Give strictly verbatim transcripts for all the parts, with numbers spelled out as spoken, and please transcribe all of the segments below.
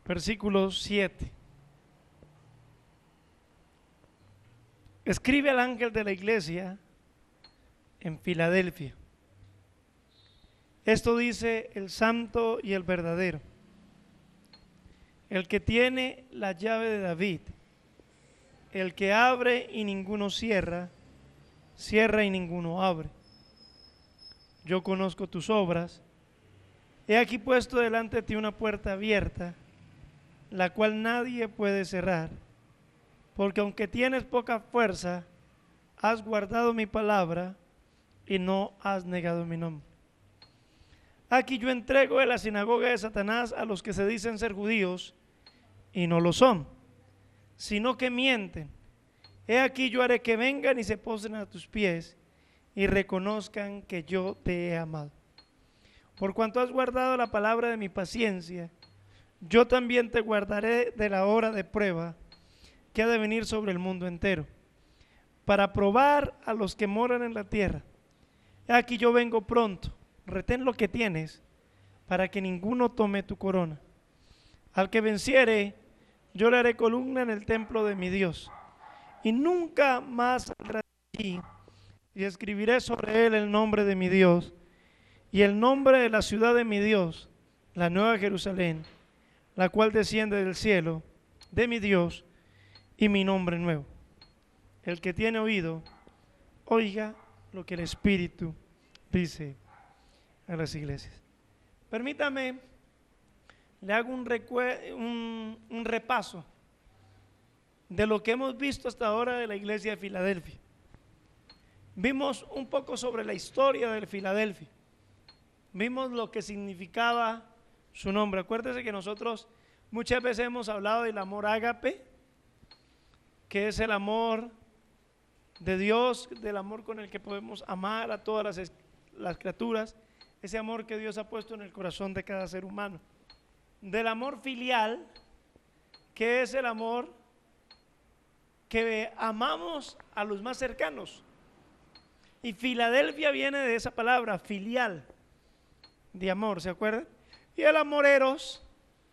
versículo siete. Escribe al ángel de la iglesia en Filadelfia. Esto dice el santo y el verdadero, el que tiene la llave de David, el que abre y ninguno cierra, cierra y ninguno abre. Yo conozco tus obras. He aquí puesto delante de ti una puerta abierta, la cual nadie puede cerrar, porque aunque tienes poca fuerza, has guardado mi palabra y no has negado mi nombre. Aquí yo entrego de la sinagoga de Satanás a los que se dicen ser judíos y no lo son, sino que mienten. He aquí yo haré que vengan y se postren a tus pies y reconozcan que yo te he amado. Por cuanto has guardado la palabra de mi paciencia, yo también te guardaré de la hora de prueba que ha de venir sobre el mundo entero, para probar a los que moran en la tierra. He aquí yo vengo pronto. Retén lo que tienes, para que ninguno tome tu corona. Al que venciere, yo le haré columna en el templo de mi Dios, y nunca más saldrá de allí, y escribiré sobre él el nombre de mi Dios, y el nombre de la ciudad de mi Dios, la nueva Jerusalén, la cual desciende del cielo, de mi Dios, y mi nombre nuevo. El que tiene oído, oiga lo que el Espíritu dice a las iglesias. Permítame, le hago un, un, un repaso de lo que hemos visto hasta ahora de la iglesia de Filadelfia. Vimos un poco sobre la historia de Filadelfia, vimos lo que significaba su nombre. Acuérdese que nosotros muchas veces hemos hablado del amor ágape, que es el amor de Dios, del amor con el que podemos amar a todas las, las criaturas, ese amor que Dios ha puesto en el corazón de cada ser humano. Del amor filial, que es el amor que amamos a los más cercanos. Y Filadelfia viene de esa palabra, filial, de amor, ¿se acuerdan? Y el amor eros,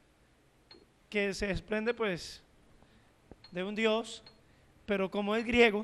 que se desprende pues de un Dios, pero como es griego,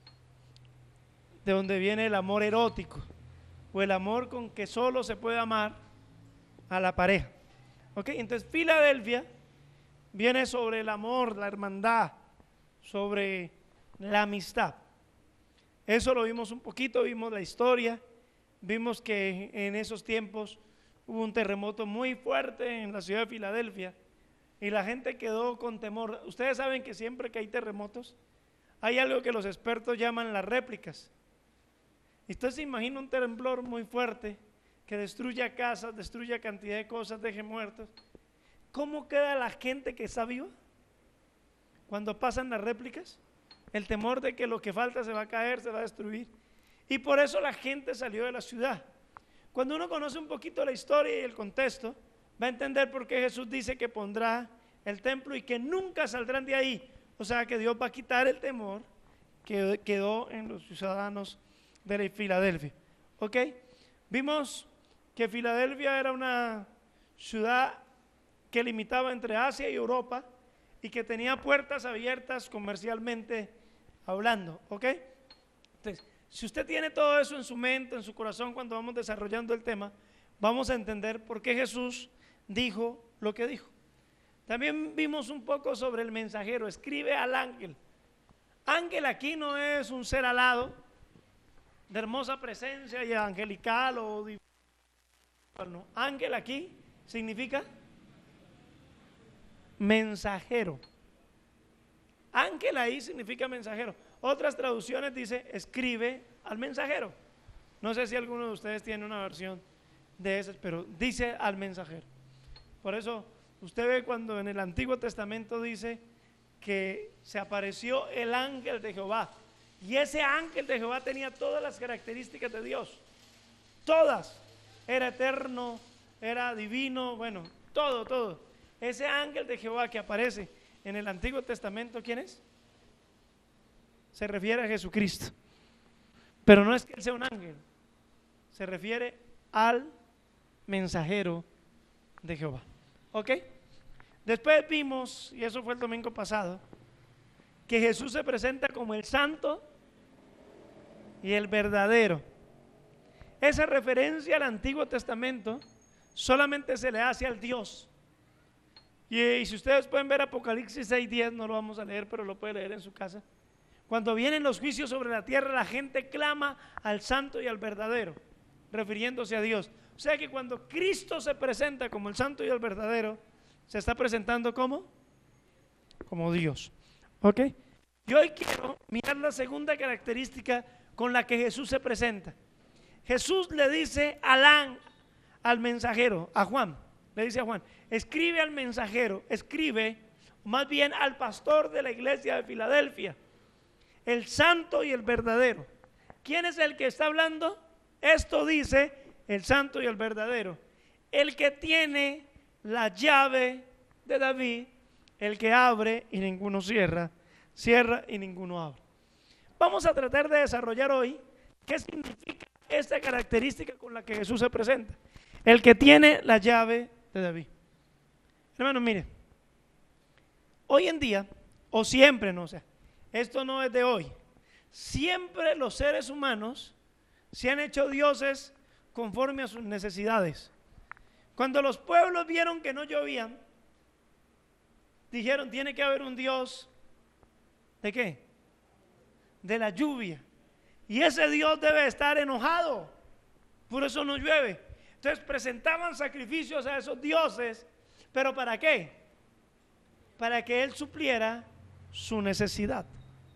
de donde viene el amor erótico, o el amor con que solo se puede amar a la pareja. ¿Ok? Entonces Filadelfia viene sobre el amor, la hermandad, sobre la amistad. Eso lo vimos un poquito, vimos la historia, vimos que en esos tiempos hubo un terremoto muy fuerte en la ciudad de Filadelfia y la gente quedó con temor. Ustedes saben que siempre que hay terremotos hay algo que los expertos llaman las réplicas. Usted se imagina un temblor muy fuerte que destruya casas, destruya cantidad de cosas, deje muertos. ¿Cómo queda la gente que está viva cuando pasan las réplicas? El temor de que lo que falta se va a caer, se va a destruir. Y por eso la gente salió de la ciudad. Cuando uno conoce un poquito la historia y el contexto, va a entender por qué Jesús dice que pondrá el templo y que nunca saldrán de ahí. O sea que Dios va a quitar el temor que quedó en los ciudadanos de Filadelfia. ¿Ok? Vimos que Filadelfia era una ciudad que limitaba entre Asia y Europa y que tenía puertas abiertas comercialmente hablando. ¿Ok? Entonces, si usted tiene todo eso en su mente, en su corazón, cuando vamos desarrollando el tema, vamos a entender por qué Jesús dijo lo que dijo. También vimos un poco sobre el mensajero. Escribe al ángel. Ángel aquí no es un ser alado de hermosa presencia y angelical o divino. No. Ángel aquí significa mensajero. Ángel ahí significa mensajero. Otras traducciones dice escribe al mensajero. No sé si alguno de ustedes tiene una versión de esas, pero dice al mensajero. Por eso usted ve cuando en el Antiguo Testamento dice que se apareció el ángel de Jehová. Y ese ángel de Jehová tenía todas las características de Dios. Todas. Era eterno, era divino, bueno, todo, todo. Ese ángel de Jehová que aparece en el Antiguo Testamento, ¿quién es? Se refiere a Jesucristo. Pero no es que él sea un ángel. Se refiere al mensajero de Jehová. ¿Ok? Después vimos, y eso fue el domingo pasado, que Jesús se presenta como el santo y el verdadero. Esa referencia al Antiguo Testamento solamente se le hace al Dios. Y, y si ustedes pueden ver Apocalipsis seis diez, no lo vamos a leer, pero lo pueden leer en su casa. Cuando vienen los juicios sobre la tierra, la gente clama al santo y al verdadero, refiriéndose a Dios. O sea que cuando Cristo se presenta como el santo y el verdadero, se está presentando como como Dios. ¿Ok? Y hoy quiero mirar la segunda característica con la que Jesús se presenta. Jesús le dice al, al mensajero, a Juan, le dice a Juan, escribe al mensajero, escribe más bien al pastor de la iglesia de Filadelfia, el santo y el verdadero. ¿Quién es el que está hablando? Esto dice el santo y el verdadero, el que tiene la llave de David, el que abre y ninguno cierra, cierra y ninguno abre. Vamos a tratar de desarrollar hoy qué significa esta característica con la que Jesús se presenta, el que tiene la llave de David. Hermanos, mire, hoy en día, o siempre, no sé, esto no es de hoy, siempre los seres humanos se han hecho dioses conforme a sus necesidades. Cuando los pueblos vieron que no llovían, dijeron, tiene que haber un Dios, ¿de qué? De la lluvia. Y ese Dios debe estar enojado, por eso no llueve. Entonces presentaban sacrificios a esos dioses, ¿pero para qué? Para que Él supliera su necesidad.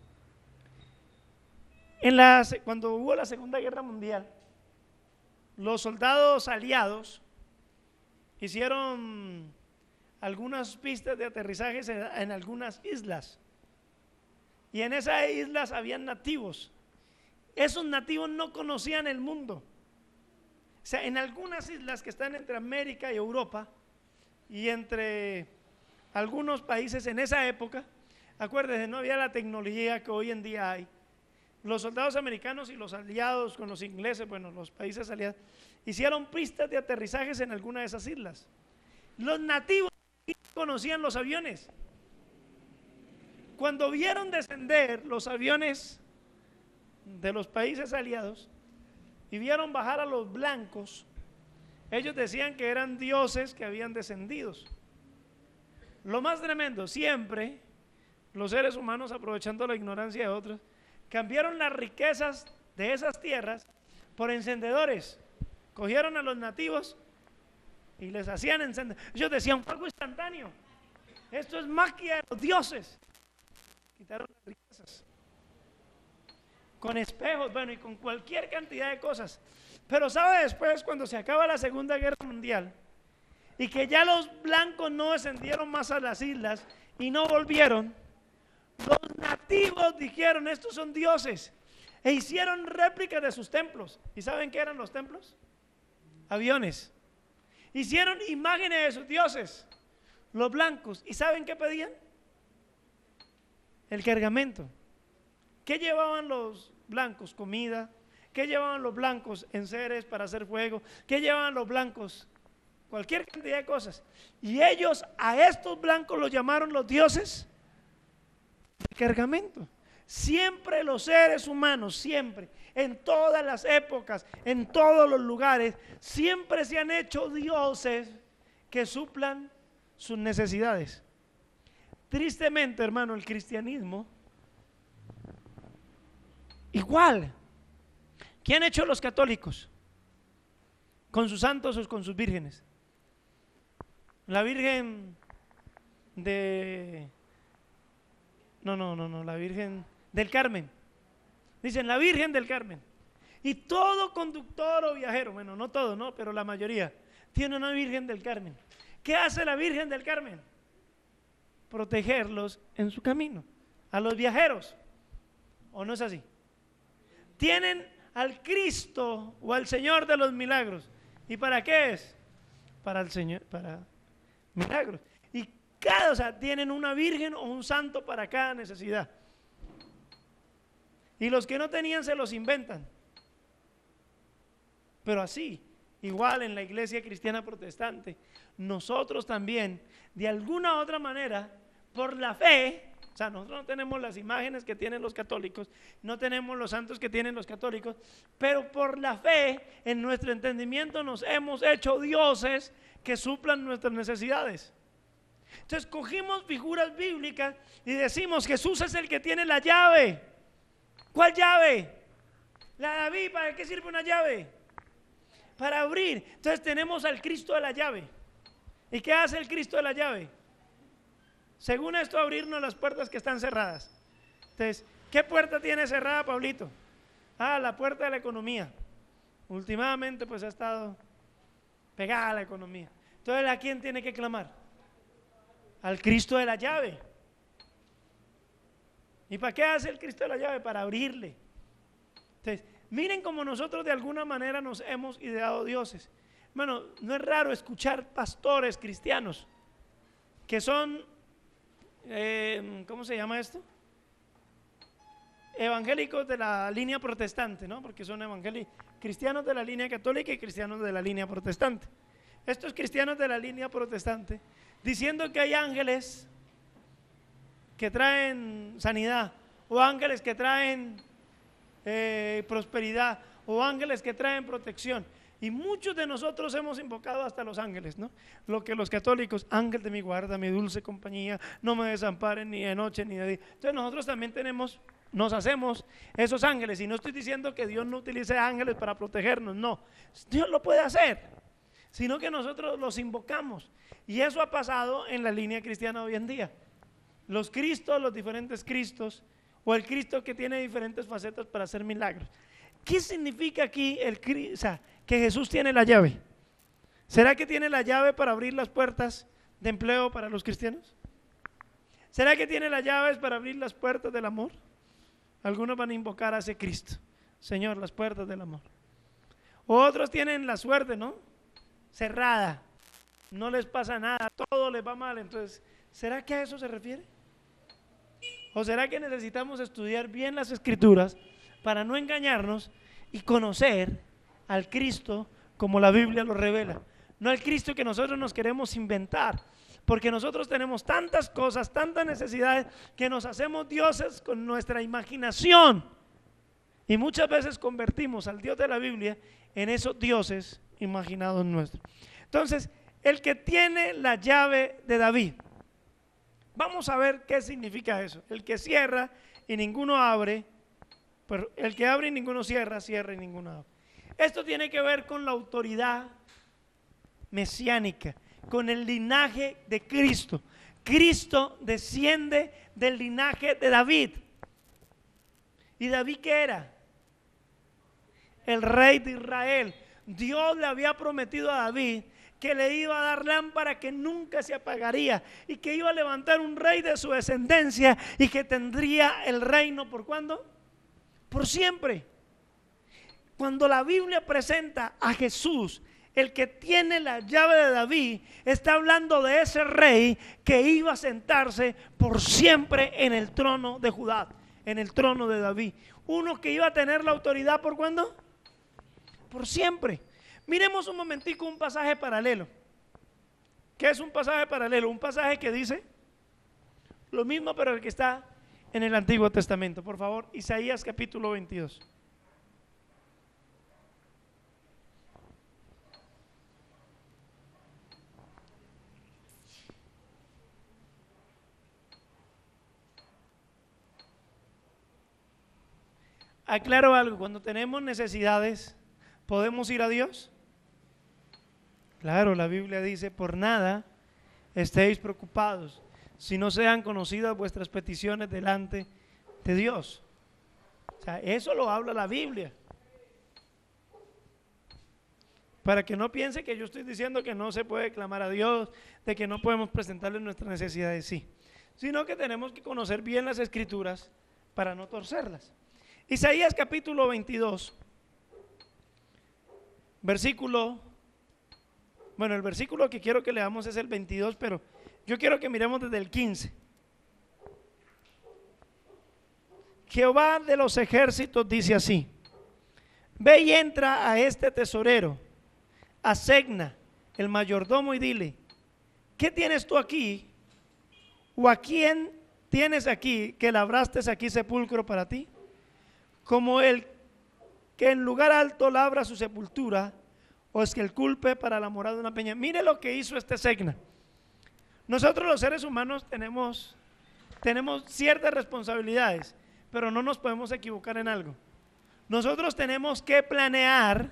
En la, cuando hubo la Segunda Guerra Mundial, los soldados aliados hicieron algunas pistas de aterrizaje en, en algunas islas, y en esas islas habían nativos. Esos nativos no conocían el mundo. O sea, en algunas islas que están entre América y Europa y entre algunos países en esa época, acuérdense, no había la tecnología que hoy en día hay. Los soldados americanos y los aliados con los ingleses, bueno, los países aliados, hicieron pistas de aterrizajes en alguna de esas islas. Los nativos conocían los aviones. Cuando vieron descender los aviones de los países aliados y vieron bajar a los blancos, ellos decían que eran dioses que habían descendido. Lo más tremendo, siempre los seres humanos, aprovechando la ignorancia de otros, cambiaron las riquezas de esas tierras por encendedores. Cogieron a los nativos y les hacían encender. Ellos decían fuego instantáneo. Esto es magia de los dioses. Quitaron las riquezas con espejos, bueno, y con cualquier cantidad de cosas. Pero sabe, después, cuando se acaba la Segunda Guerra Mundial y que ya los blancos no descendieron más a las islas y no volvieron, los nativos dijeron, estos son dioses, e hicieron réplicas de sus templos. ¿Y saben qué eran los templos? Aviones. Hicieron imágenes de sus dioses, los blancos. ¿Y saben qué pedían? El cargamento. ¿Qué llevaban los blancos? Comida. ¿Qué llevaban los blancos? Enseres para hacer fuego. ¿Qué llevaban los blancos? Cualquier cantidad de cosas. Y ellos a estos blancos los llamaron los dioses del cargamento. Siempre los seres humanos, siempre, en todas las épocas, en todos los lugares, siempre se han hecho dioses que suplan sus necesidades. Tristemente, hermano, el cristianismo igual. ¿Qué han hecho los católicos? Con sus santos o con sus vírgenes. La Virgen de... No, no, no, no, la Virgen del Carmen. Dicen la Virgen del Carmen. Y todo conductor o viajero, bueno, no todo, no, pero la mayoría, tiene una Virgen del Carmen. ¿Qué hace la Virgen del Carmen? Protegerlos en su camino, a los viajeros. ¿O no es así? Tienen al Cristo o al Señor de los milagros. ¿Y para qué es? Para el Señor, para milagros. Y cada, o sea, tienen una virgen o un santo para cada necesidad. Y los que no tenían se los inventan. Pero así, igual en la iglesia cristiana protestante, nosotros también, de alguna u otra manera, por la fe, o sea, nosotros no tenemos las imágenes que tienen los católicos, no tenemos los santos que tienen los católicos, pero por la fe, en nuestro entendimiento nos hemos hecho dioses que suplan nuestras necesidades. Entonces cogimos figuras bíblicas y decimos, Jesús es el que tiene la llave. ¿Cuál llave? La de David. ¿Para qué sirve una llave? Para abrir. Entonces tenemos al Cristo de la llave. ¿Y qué hace el Cristo de la llave? Según esto, abrirnos las puertas que están cerradas. Entonces, ¿qué puerta tiene cerrada Pablito? Ah, la puerta de la economía. Últimamente pues ha estado pegada a la economía. Entonces, ¿a quién tiene que clamar? Al Cristo de la llave. ¿Y para qué hace el Cristo de la llave? Para abrirle. Entonces, miren cómo nosotros de alguna manera nos hemos ideado dioses. Bueno, no es raro escuchar pastores cristianos que son, eh, ¿cómo se llama esto? Evangélicos de la línea protestante, ¿no? Porque son evangélicos, cristianos de la línea católica y cristianos de la línea protestante. Estos cristianos de la línea protestante diciendo que hay ángeles que traen sanidad, o ángeles que traen eh, prosperidad, o ángeles que traen protección. Y muchos de nosotros hemos invocado hasta los ángeles, ¿no? Lo que los católicos, ángel de mi guarda, mi dulce compañía, no me desamparen ni de noche ni de día. Entonces nosotros también tenemos, nos hacemos esos ángeles. Y no estoy diciendo que Dios no utilice ángeles para protegernos, no. Dios lo puede hacer, sino que nosotros los invocamos. Y eso ha pasado en la línea cristiana hoy en día. Los Cristos, los diferentes Cristos, o el Cristo que tiene diferentes facetas para hacer milagros. ¿Qué significa aquí el, o sea, que Jesús tiene la llave? ¿Será que tiene la llave para abrir las puertas de empleo para los cristianos? ¿Será que tiene las llaves para abrir las puertas del amor? Algunos van a invocar a ese Cristo, Señor, las puertas del amor. Otros tienen la suerte, ¿no? Cerrada, no les pasa nada, todo les va mal. Entonces, ¿será que a eso se refiere? ¿O será que necesitamos estudiar bien las Escrituras para no engañarnos y conocer al Cristo como la Biblia lo revela? No al Cristo que nosotros nos queremos inventar, porque nosotros tenemos tantas cosas, tantas necesidades, que nos hacemos dioses con nuestra imaginación, y muchas veces convertimos al Dios de la Biblia en esos dioses imaginados nuestros. Entonces, el que tiene la llave de David, vamos a ver qué significa eso. El que cierra y ninguno abre, pero el que abre y ninguno cierra, cierra y ninguno abre. Esto tiene que ver con la autoridad mesiánica, con el linaje de Cristo. Cristo desciende del linaje de David. ¿Y David qué era? El rey de Israel. Dios le había prometido a David que le iba a dar lámpara que nunca se apagaría, y que iba a levantar un rey de su descendencia, y que tendría el reino, ¿por cuándo? Por siempre. Cuando la Biblia presenta a Jesús, el que tiene la llave de David, está hablando de ese rey que iba a sentarse por siempre en el trono de Judá, en el trono de David. Uno que iba a tener la autoridad, ¿por cuándo? Por siempre. Miremos un momentico un pasaje paralelo. ¿Qué es un pasaje paralelo? Un pasaje que dice lo mismo, pero el que está en el Antiguo Testamento. Por favor, Isaías capítulo veintidós. Aclaro algo, cuando tenemos necesidades, ¿podemos ir a Dios? Claro, la Biblia dice, por nada estéis preocupados, si no sean conocidas vuestras peticiones delante de Dios. O sea, eso lo habla la Biblia. Para que no piense que yo estoy diciendo que no se puede clamar a Dios, de que no podemos presentarle nuestras necesidades, sí. Sino que tenemos que conocer bien las Escrituras para no torcerlas. Isaías capítulo veintidós, versículo, bueno, el versículo que quiero que leamos es el veintidós, pero yo quiero que miremos desde el quince. Jehová de los ejércitos dice así: ve y entra a este tesorero, a Segna, el mayordomo, y dile: ¿qué tienes tú aquí? ¿O a quién tienes aquí que labraste aquí sepulcro para ti? Como el que en lugar alto labra su sepultura, o es que el culpe para la morada de una peña. Mire lo que hizo este Segna. Nosotros los seres humanos tenemos, tenemos ciertas responsabilidades, pero no nos podemos equivocar en algo. Nosotros tenemos que planear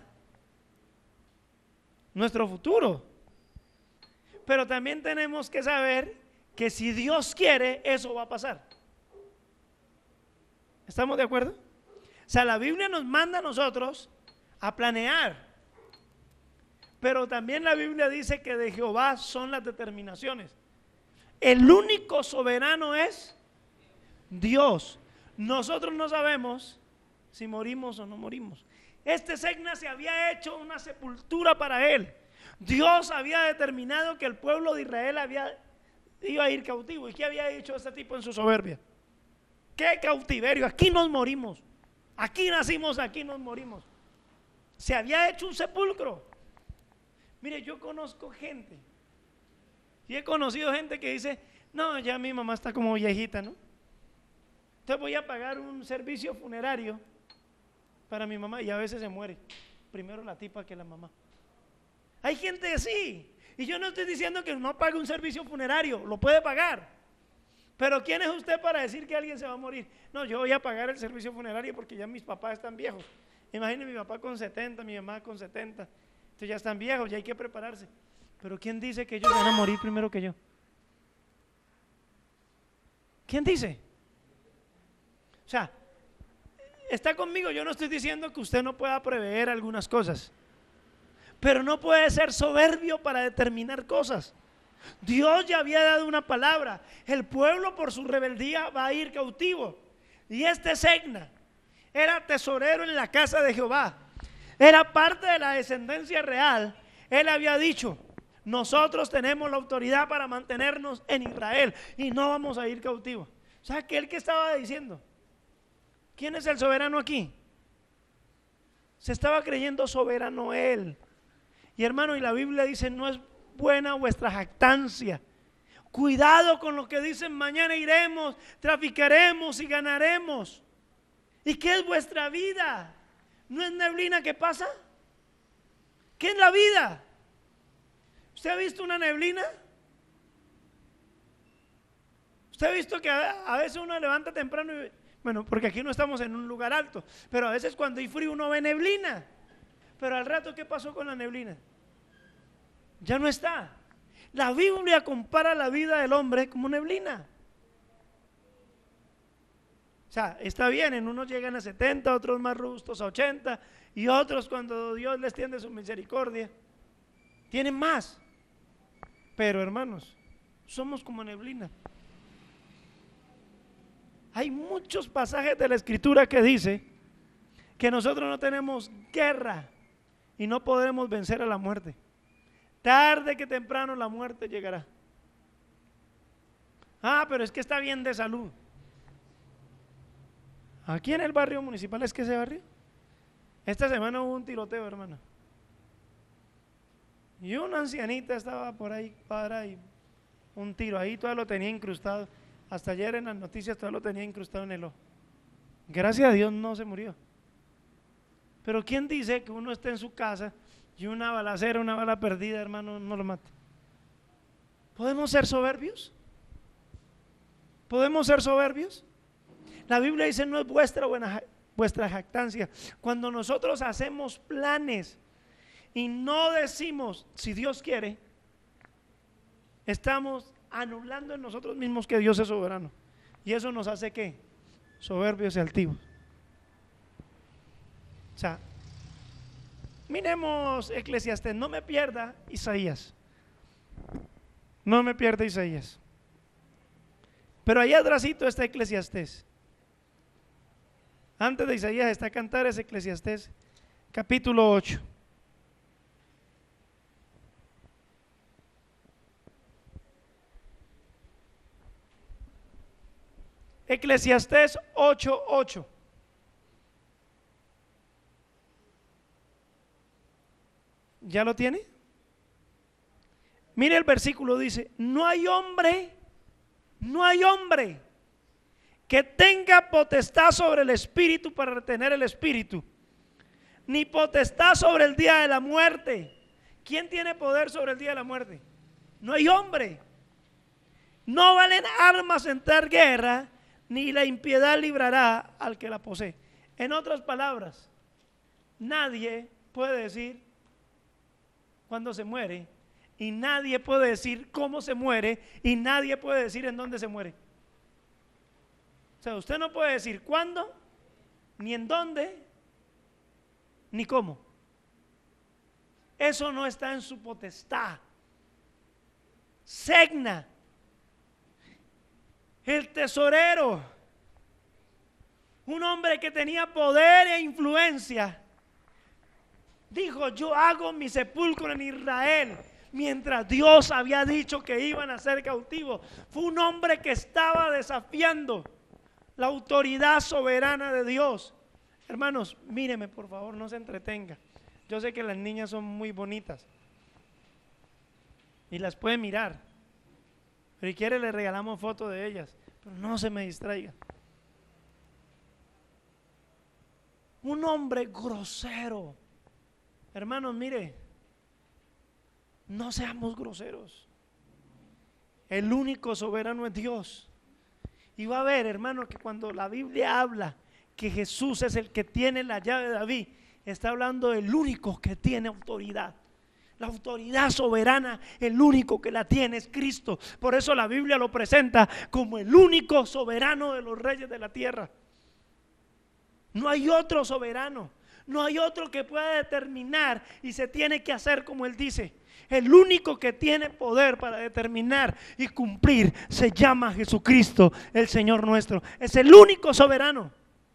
nuestro futuro, pero también tenemos que saber que si Dios quiere, eso va a pasar. ¿Estamos de acuerdo? O sea, la Biblia nos manda a nosotros a planear, pero también la Biblia dice que de Jehová son las determinaciones. El único soberano es Dios. Nosotros no sabemos si morimos o no morimos. Este Segna se había hecho una sepultura para él. Dios había determinado que el pueblo de Israel había, iba a ir cautivo. ¿Y qué había hecho este tipo en su soberbia? ¿Qué cautiverio? Aquí nos morimos. Aquí nacimos, aquí nos morimos. Se había hecho un sepulcro. Mire, yo conozco gente, y he conocido gente que dice: no, ya mi mamá está como viejita, ¿no? Entonces voy a pagar un servicio funerario para mi mamá, y a veces se muere primero la tipa que la mamá. Hay gente así, y yo no estoy diciendo que no pague un servicio funerario, lo puede pagar, pero ¿quién es usted para decir que alguien se va a morir? No, yo voy a pagar el servicio funerario porque ya mis papás están viejos. Imagínense, mi papá con setenta, mi mamá con setenta, entonces ya están viejos, ya hay que prepararse. Pero ¿quién dice que ellos van a morir primero que yo? ¿Quién dice? O sea, está conmigo. Yo no estoy diciendo que usted no pueda prever algunas cosas, pero no puede ser soberbio para determinar cosas. Dios ya había dado una palabra: el pueblo por su rebeldía va a ir cautivo. Y este Segna era tesorero en la casa de Jehová, era parte de la descendencia real. Él había dicho: nosotros tenemos la autoridad para mantenernos en Israel y no vamos a ir cautivos. O sea, que él que estaba diciendo, ¿quién es el soberano aquí? Se estaba creyendo soberano él. Y hermano, y la Biblia dice: no es buena vuestra jactancia. Cuidado con lo que dicen: mañana iremos, traficaremos y ganaremos. ¿Y qué es vuestra vida? ¿No es neblina que pasa? ¿Qué es la vida? ¿Usted ha visto una neblina? ¿Usted ha visto que a, a veces uno levanta temprano y, bueno, porque aquí no estamos en un lugar alto, pero a veces cuando hay frío uno ve neblina, pero al rato ¿qué pasó con la neblina? Ya no está. La Biblia compara la vida del hombre como neblina. O sea, está bien, en unos llegan a setenta, otros más robustos a ochenta, y otros, cuando Dios les tiende su misericordia, tienen más. Pero hermanos, somos como neblina. Hay muchos pasajes de la Escritura que dice que nosotros no tenemos guerra y no podremos vencer a la muerte. Tarde que temprano la muerte llegará. Ah, pero es que está bien de salud. Aquí en el barrio municipal, ¿es que ese barrio? Esta semana hubo un tiroteo, hermano. Y una ancianita estaba por ahí, para y un tiro ahí, todavía lo tenía incrustado. Hasta ayer en las noticias todavía lo tenía incrustado en el ojo. Gracias a Dios no se murió. Pero ¿quién dice que uno esté en su casa y una balacera, una bala perdida, hermano, no lo mate? ¿Podemos ser soberbios? ¿Podemos ser soberbios? La Biblia dice: no es vuestra buena, vuestra jactancia. Cuando nosotros hacemos planes y no decimos si Dios quiere, estamos anulando en nosotros mismos que Dios es soberano. Y eso nos hace ¿qué? Soberbios y altivos. O sea, miremos Eclesiastés. No me pierda Isaías. No me pierda Isaías. Pero allá atrásito está Eclesiastés. Antes de Isaías está Cantares, Eclesiastés, capítulo ocho. Eclesiastés ocho, ocho. ¿Ya lo tiene? Mire el versículo, dice, no hay hombre, no hay hombre que tenga potestad sobre el espíritu para retener el espíritu, ni potestad sobre el día de la muerte. ¿Quién tiene poder sobre el día de la muerte? No hay hombre. No valen armas en tal guerra, ni la impiedad librará al que la posee. En otras palabras, nadie puede decir cuándo se muere, y nadie puede decir cómo se muere, y nadie puede decir en dónde se muere. O sea, usted no puede decir cuándo, ni en dónde, ni cómo. Eso no está en su potestad. Segna, el tesorero, un hombre que tenía poder e influencia, dijo: yo hago mi sepulcro en Israel, mientras Dios había dicho que iban a ser cautivos. Fue un hombre que estaba desafiando la autoridad soberana de Dios. Hermanos, míreme por favor, no se entretenga. Yo sé que las niñas son muy bonitas y las puede mirar, pero si quiere le regalamos fotos de ellas, pero no se me distraiga. Un hombre grosero. Hermanos, mire, no seamos groseros. El único soberano es Dios. Y va a ver, hermano, que cuando la Biblia habla que Jesús es el que tiene la llave de David, está hablando del único que tiene autoridad. La autoridad soberana, el único que la tiene es Cristo. Por eso la Biblia lo presenta como el único soberano de los reyes de la tierra. No hay otro soberano, no hay otro que pueda determinar, y se tiene que hacer como Él dice. El único que tiene poder para determinar y cumplir se llama Jesucristo, el Señor nuestro. Es el único soberano.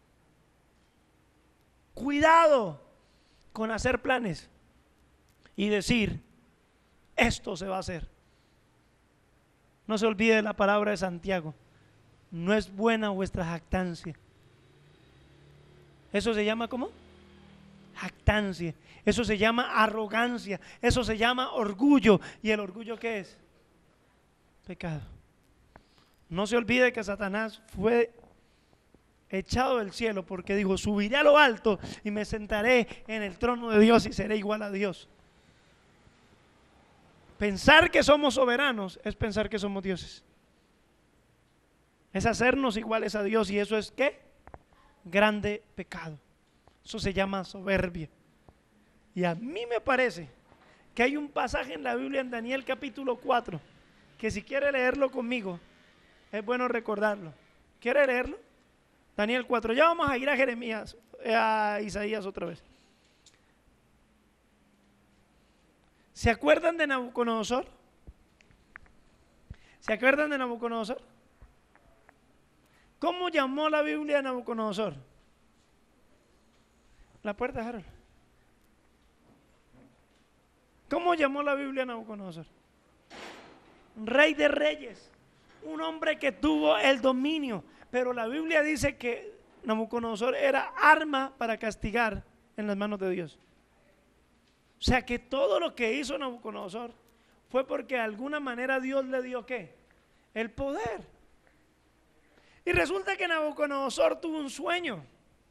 Cuidado con hacer planes y decir: esto se va a hacer. No se olvide la palabra de Santiago: no es buena vuestra jactancia. ¿Eso se llama cómo? Jactancia. Eso se llama arrogancia. Eso se llama orgullo. ¿Y el orgullo qué es? Pecado. No se olvide que Satanás fue echado del cielo porque dijo: subiré a lo alto y me sentaré en el trono de Dios y seré igual a Dios. Pensar que somos soberanos es pensar que somos dioses. Es hacernos iguales a Dios, y eso es ¿qué? Grande pecado. Eso se llama soberbia. Y a mí me parece que hay un pasaje en la Biblia, en Daniel capítulo cuatro, que si quiere leerlo conmigo es bueno recordarlo. ¿Quiere leerlo? Daniel cuatro. Ya vamos a ir a Jeremías, a Isaías otra vez. ¿Se acuerdan de Nabucodonosor? ¿Se acuerdan de Nabucodonosor? ¿Cómo llamó la Biblia a Nabucodonosor? La puerta, Harold. ¿Cómo llamó la Biblia a Nabucodonosor? Rey de reyes, un hombre que tuvo el dominio. Pero la Biblia dice que Nabucodonosor era arma para castigar en las manos de Dios. O sea que todo lo que hizo Nabucodonosor fue porque de alguna manera Dios le dio ¿qué? El poder. Y resulta que Nabucodonosor tuvo un sueño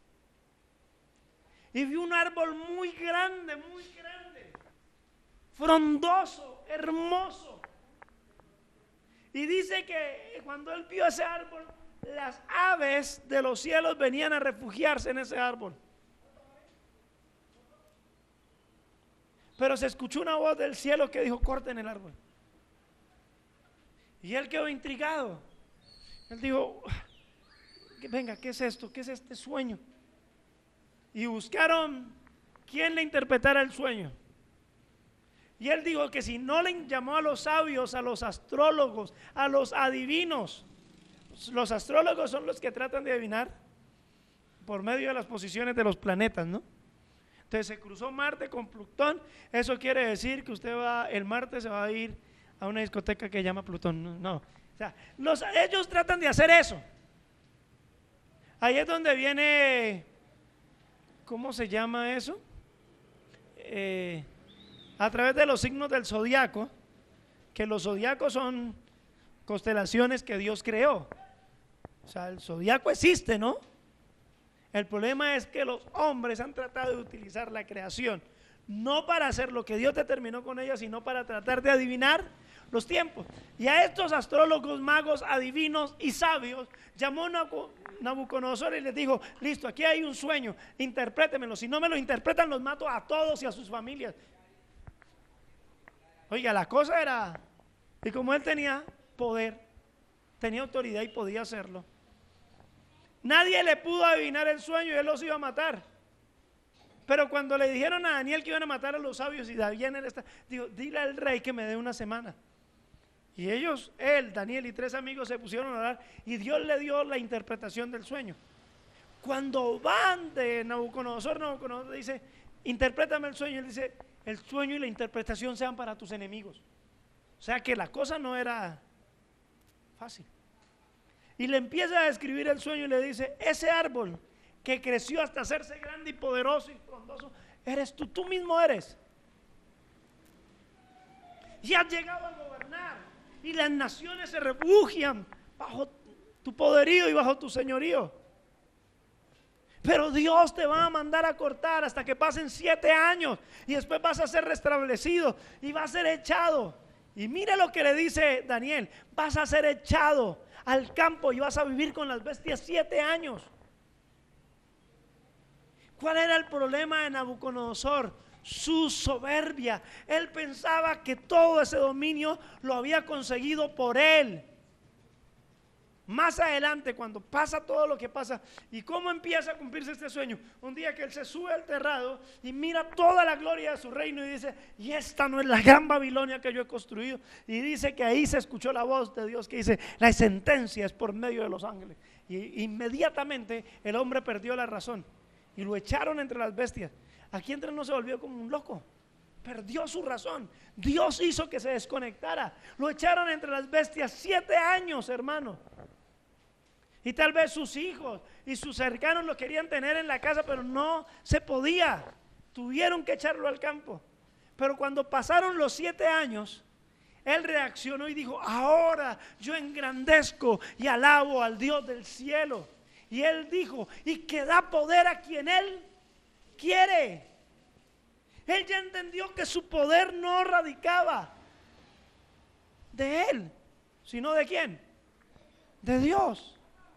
y vio un árbol muy grande, muy grande, frondoso, hermoso. Y dice que cuando él vio ese árbol, las aves de los cielos venían a refugiarse en ese árbol. Pero se escuchó una voz del cielo que dijo: corten el árbol. Y él quedó intrigado. Él dijo: venga, ¿qué es esto? ¿Qué es este sueño? Y buscaron quién le interpretara el sueño. Y él dijo que si no le llamó a los sabios, a los astrólogos, a los adivinos. Los astrólogos son los que tratan de adivinar por medio de las posiciones de los planetas, ¿no? Entonces se cruzó Marte con Plutón. Eso quiere decir que usted va, el martes se va a ir a una discoteca que llama Plutón. No, no. O sea, los, ellos tratan de hacer eso. Ahí es donde viene, ¿cómo se llama eso? Eh, a través de los signos del zodiaco, que los zodiacos son constelaciones que Dios creó. O sea, el zodiaco existe, ¿no? El problema es que los hombres han tratado de utilizar la creación, no para hacer lo que Dios determinó con ella, sino para tratar de adivinar los tiempos. Y a estos astrólogos, magos, adivinos y sabios llamó Nabucodonosor y les dijo: listo, aquí hay un sueño, interprétemelo. Si no me lo interpretan, los mato a todos y a sus familias. Oiga, la cosa era, y como él tenía poder, tenía autoridad y podía hacerlo, nadie le pudo adivinar el sueño y él los iba a matar. Pero cuando le dijeron a Daniel que iban a matar a los sabios y Daniel está, dijo: dile al rey que me dé una semana. Y ellos, él, Daniel y tres amigos se pusieron a orar y Dios le dio la interpretación del sueño. Cuando van de Nabucodonosor, Nabucodonosor dice: interprétame el sueño. Él dice: el sueño y la interpretación sean para tus enemigos. O sea que la cosa no era fácil. Y le empieza a describir el sueño y le dice: ese árbol que creció hasta hacerse grande y poderoso y frondoso, eres tú, tú mismo eres. Y has llegado a gobernar y las naciones se refugian bajo tu poderío y bajo tu señorío. Pero Dios te va a mandar a cortar hasta que pasen siete años y después vas a ser restablecido y vas a ser echado. Y mira lo que le dice Daniel: vas a ser echado al campo y vas a vivir con las bestias siete años. ¿Cuál era el problema de Nabucodonosor? Su soberbia. Él pensaba que todo ese dominio lo había conseguido por él. Más adelante, cuando pasa todo lo que pasa, ¿y cómo empieza a cumplirse este sueño? Un día que él se sube al terrado y mira toda la gloria de su reino y dice: y esta no es la gran Babilonia que yo he construido. Y dice que ahí se escuchó la voz de Dios que dice: la sentencia es por medio de los ángeles. Y inmediatamente el hombre perdió la razón y lo echaron entre las bestias. Aquí entre no se volvió como un loco, perdió su razón. Dios hizo que se desconectara, lo echaron entre las bestias siete años, hermano. Y tal vez sus hijos y sus cercanos lo querían tener en la casa, pero no se podía, tuvieron que echarlo al campo. Pero cuando pasaron los siete años, él reaccionó y dijo: ahora yo engrandezco y alabo al Dios del cielo. Y él dijo: y que da poder a quien él quiere. Él ya entendió que su poder no radicaba de él, sino de quién, de Dios.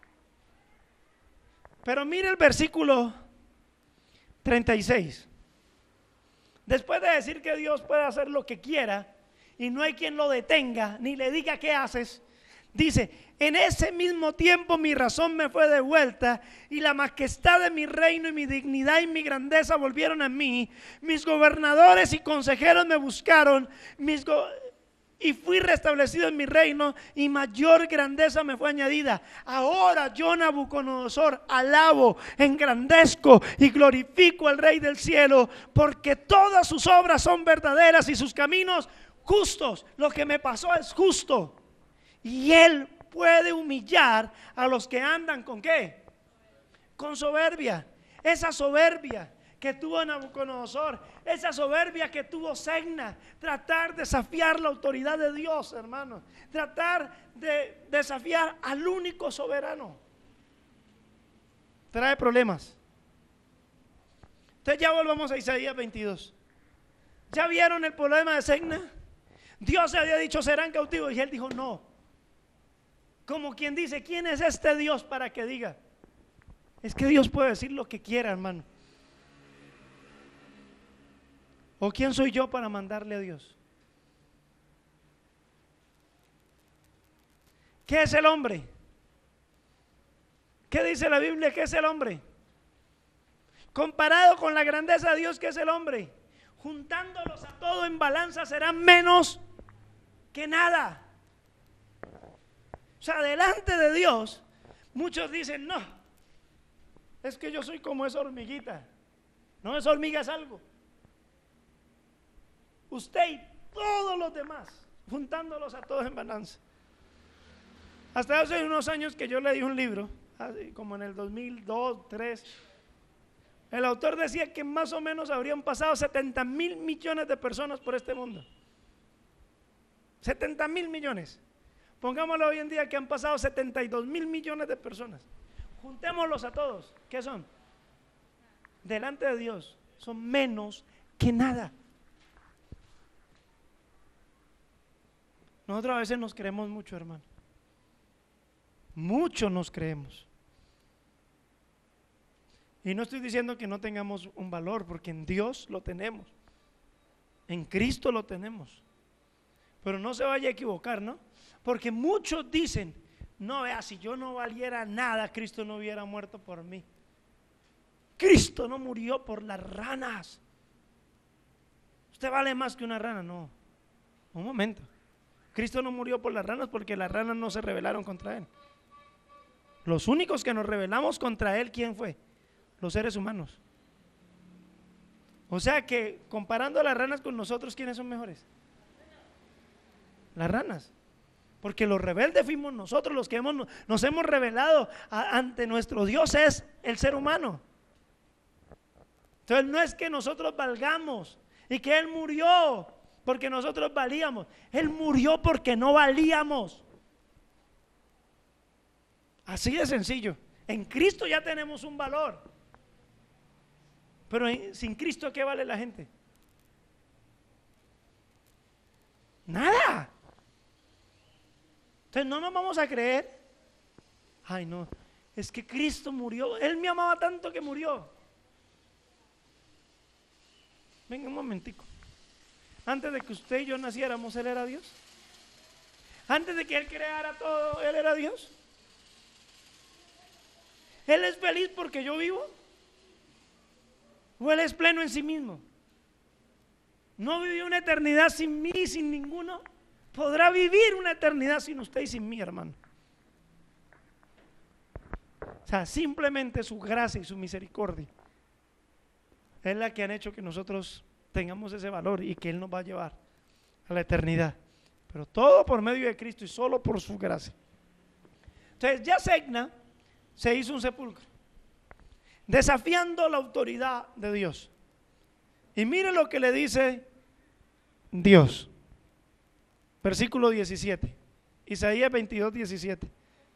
Pero mire el versículo treinta y seis. Después de decir que Dios puede hacer lo que quiera y no hay quien lo detenga ni le diga qué haces, dice: en ese mismo tiempo mi razón me fue devuelta y la majestad de mi reino y mi dignidad y mi grandeza volvieron a mí. Mis gobernadores y consejeros me buscaron, mis go y fui restablecido en mi reino y mayor grandeza me fue añadida. Ahora yo, Nabucodonosor, alabo, engrandezco y glorifico al Rey del cielo, porque todas sus obras son verdaderas y sus caminos justos. Lo que me pasó es justo. Y él puede humillar a los que andan con ¿qué? Con soberbia. Esa soberbia que tuvo Nabucodonosor, esa soberbia que tuvo Segna, tratar de desafiar la autoridad de Dios, hermano, tratar de desafiar al único soberano, trae problemas. Entonces ya volvamos a Isaías veintidós. ¿Ya vieron el problema de Segna? Dios se había dicho: serán cautivos, y él dijo: no. Como quien dice: ¿quién es este Dios para que diga? Es que Dios puede decir lo que quiera, hermano. ¿O quién soy yo para mandarle a Dios? ¿Qué es el hombre? ¿Qué dice la Biblia? ¿Qué es el hombre? Comparado con la grandeza de Dios, ¿qué es el hombre? Juntándolos a todo en balanza serán menos que nada. O sea, delante de Dios, muchos dicen: no, es que yo soy como esa hormiguita. No, esa hormiga es algo. Usted y todos los demás, juntándolos a todos en balanza. Hasta hace unos años que yo leí un libro, como en el dos mil dos, dos mil tres, El autor decía que más o menos habrían pasado setenta mil millones de personas por este mundo. setenta mil millones. Pongámoslo hoy en día que han pasado setenta y dos mil millones de personas. Juntémoslos a todos. ¿Qué son? Delante de Dios son menos que nada. Nosotros a veces nos creemos mucho, hermano. Mucho nos creemos. Y no estoy diciendo que no tengamos un valor, porque en Dios lo tenemos. En Cristo lo tenemos. Pero no se vaya a equivocar, ¿no? Porque muchos dicen, no, vea, si yo no valiera nada, Cristo no hubiera muerto por mí. Cristo no murió por las ranas. Usted vale más que una rana. No, un momento. Cristo no murió por las ranas porque las ranas no se rebelaron contra Él. Los únicos que nos rebelamos contra Él, ¿quién fue? Los seres humanos. O sea que comparando a las ranas con nosotros, ¿quiénes son mejores? Las ranas. Porque los rebeldes fuimos nosotros, los que hemos, nos hemos rebelado a, ante nuestro Dios es el ser humano. Entonces no es que nosotros valgamos y que Él murió porque nosotros valíamos. Él murió porque no valíamos. Así de sencillo. En Cristo ya tenemos un valor. Pero en, sin Cristo, ¿qué vale la gente? Nada. Entonces no nos vamos a creer. Ay, no, es que Cristo murió. Él me amaba tanto que murió. Venga un momentico. Antes de que usted y yo naciéramos, Él era Dios. Antes de que Él creara todo, Él era Dios. ¿Él es feliz porque yo vivo? ¿O Él es pleno en sí mismo? ¿No vivió una eternidad sin mí y sin ninguno? Podrá vivir una eternidad sin usted y sin mí, hermano. O sea, simplemente su gracia y su misericordia es la que han hecho que nosotros tengamos ese valor y que Él nos va a llevar a la eternidad. Pero todo por medio de Cristo y solo por su gracia. Entonces ya Segna se hizo un sepulcro, desafiando la autoridad de Dios. Y mire lo que le dice Dios. Versículo diecisiete, Isaías veintidós, diecisiete.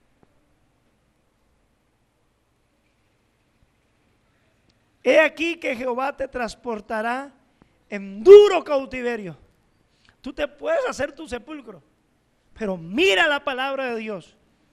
He aquí que Jehová te transportará en duro cautiverio. Tú te puedes hacer tu sepulcro, pero mira la palabra de Dios.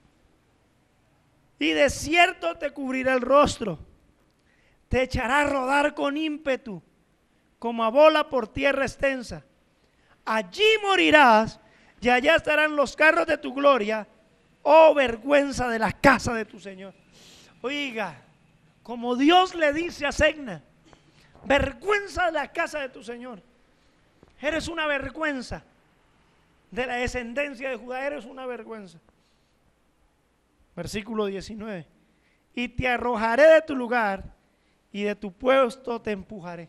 Y de cierto te cubrirá el rostro, te echará a rodar con ímpetu, como a bola por tierra extensa. Allí morirás y allá estarán los carros de tu gloria, oh vergüenza de la casa de tu Señor. Oiga, como Dios le dice a Segna, vergüenza de la casa de tu Señor. Eres una vergüenza de la descendencia de Judá, eres una vergüenza. Versículo diecinueve. Y te arrojaré de tu lugar y de tu puesto te empujaré.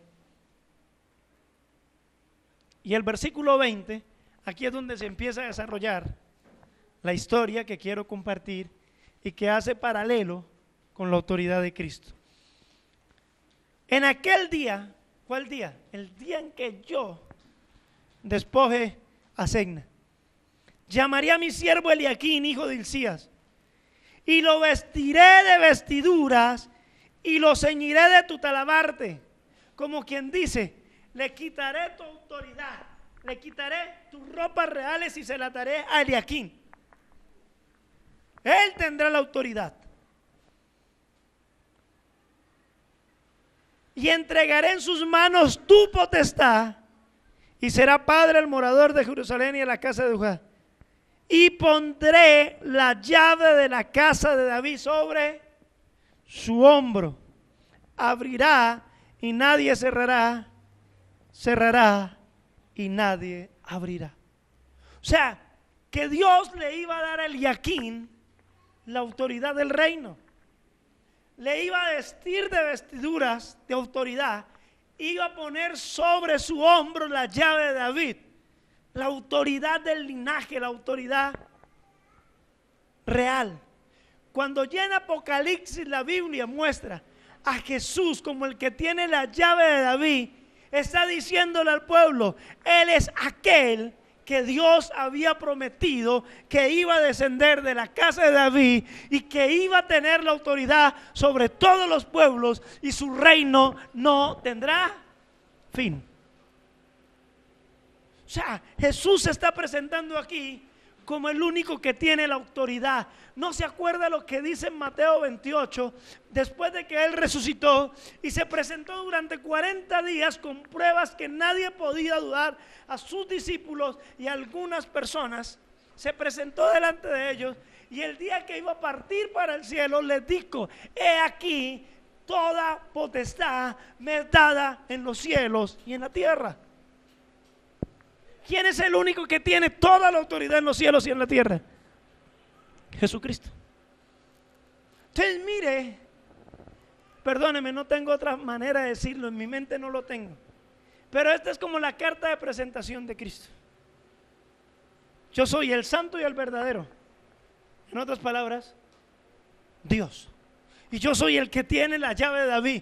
Y el versículo veinte, aquí es donde se empieza a desarrollar la historia que quiero compartir y que hace paralelo con la autoridad de Cristo. En aquel día, ¿cuál día? El día en que yo despoje a Segna, llamaré a mi siervo Eliaquín, hijo de Hilcías, y lo vestiré de vestiduras y lo ceñiré de tu talabarte, como quien dice, le quitaré tu autoridad, le quitaré tus ropas reales y se las daré a Eliaquín. Él tendrá la autoridad. Y entregaré en sus manos tu potestad, y será padre el morador de Jerusalén y de la casa de Judá. Y pondré la llave de la casa de David sobre su hombro. Abrirá y nadie cerrará, cerrará y nadie abrirá. O sea, que Dios le iba a dar a Eliaquín la autoridad del reino. Le iba a vestir de vestiduras de autoridad, iba a poner sobre su hombro la llave de David, la autoridad del linaje, la autoridad real. Cuando ya en Apocalipsis la Biblia muestra a Jesús como el que tiene la llave de David, está diciéndole al pueblo, Él es aquel que Dios había prometido que iba a descender de la casa de David y que iba a tener la autoridad sobre todos los pueblos y su reino no tendrá fin. O sea, Jesús se está presentando aquí como el único que tiene la autoridad. ¿No se acuerda lo que dice en Mateo veintiocho? Después de que Él resucitó y se presentó durante cuarenta días con pruebas que nadie podía dudar a sus discípulos y a algunas personas, se presentó delante de ellos y el día que iba a partir para el cielo les dijo, he aquí toda potestad me es dada en los cielos y en la tierra. ¿Quién es el único que tiene toda la autoridad en los cielos y en la tierra? Jesucristo. Entonces mire, perdóneme, no tengo otra manera de decirlo, en mi mente no lo tengo, pero esta es como la carta de presentación de Cristo. Yo soy el santo y el verdadero. En otras palabras, Dios. Y yo soy el que tiene la llave de David.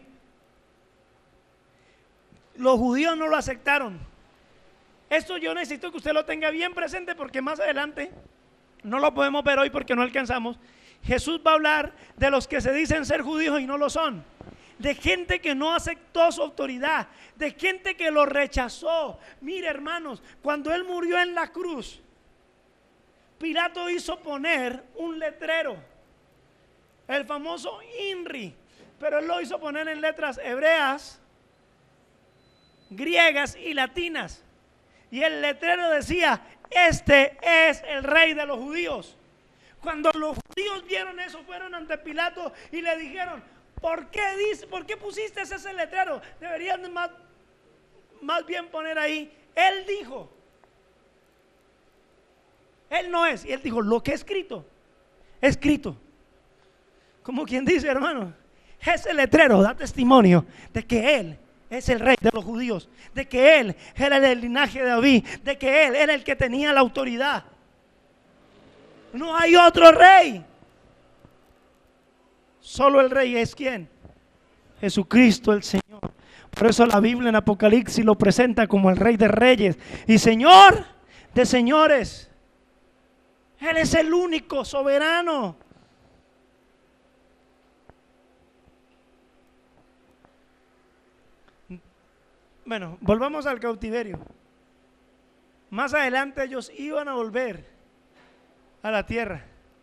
Los judíos no lo aceptaron. Esto yo necesito que usted lo tenga bien presente porque más adelante, no lo podemos ver hoy porque no alcanzamos, Jesús va a hablar de los que se dicen ser judíos y no lo son, de gente que no aceptó su autoridad, de gente que lo rechazó. Mire, hermanos, cuando Él murió en la cruz, Pilato hizo poner un letrero, el famoso INRI, pero Él lo hizo poner en letras hebreas, griegas y latinas. Y el letrero decía, este es el rey de los judíos. Cuando los judíos vieron eso, fueron ante Pilato y le dijeron, ¿por qué, dice, ¿por qué pusiste ese letrero? Deberían más, más bien poner ahí, Él dijo. Él no es. Y Él dijo, lo que he escrito, escrito. Como quien dice, hermano, ese letrero da testimonio de que Él es el rey de los judíos, de que Él era del linaje de David, de que Él era el que tenía la autoridad. No hay otro rey. Solo el rey es ¿quién? Jesucristo el Señor. Por eso la Biblia en Apocalipsis lo presenta como el rey de reyes y Señor de señores. Él es el único soberano. Bueno, volvamos al cautiverio. Más adelante ellos iban a volver a la tierra.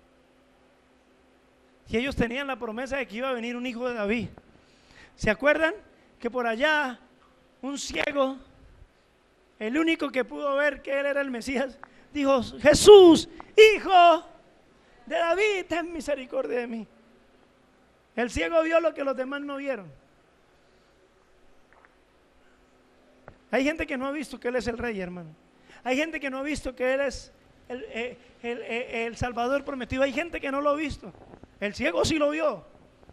Y ellos tenían la promesa de que iba a venir un hijo de David. ¿Se acuerdan? Que por allá un ciego, el único que pudo ver que él era el Mesías, dijo, Jesús, hijo de David, ten misericordia de mí. El ciego vio lo que los demás no vieron. Hay gente que no ha visto que Él es el rey, hermano. Hay gente que no ha visto que Él es el, el, el, el Salvador prometido. Hay gente que no lo ha visto. El ciego sí lo vio.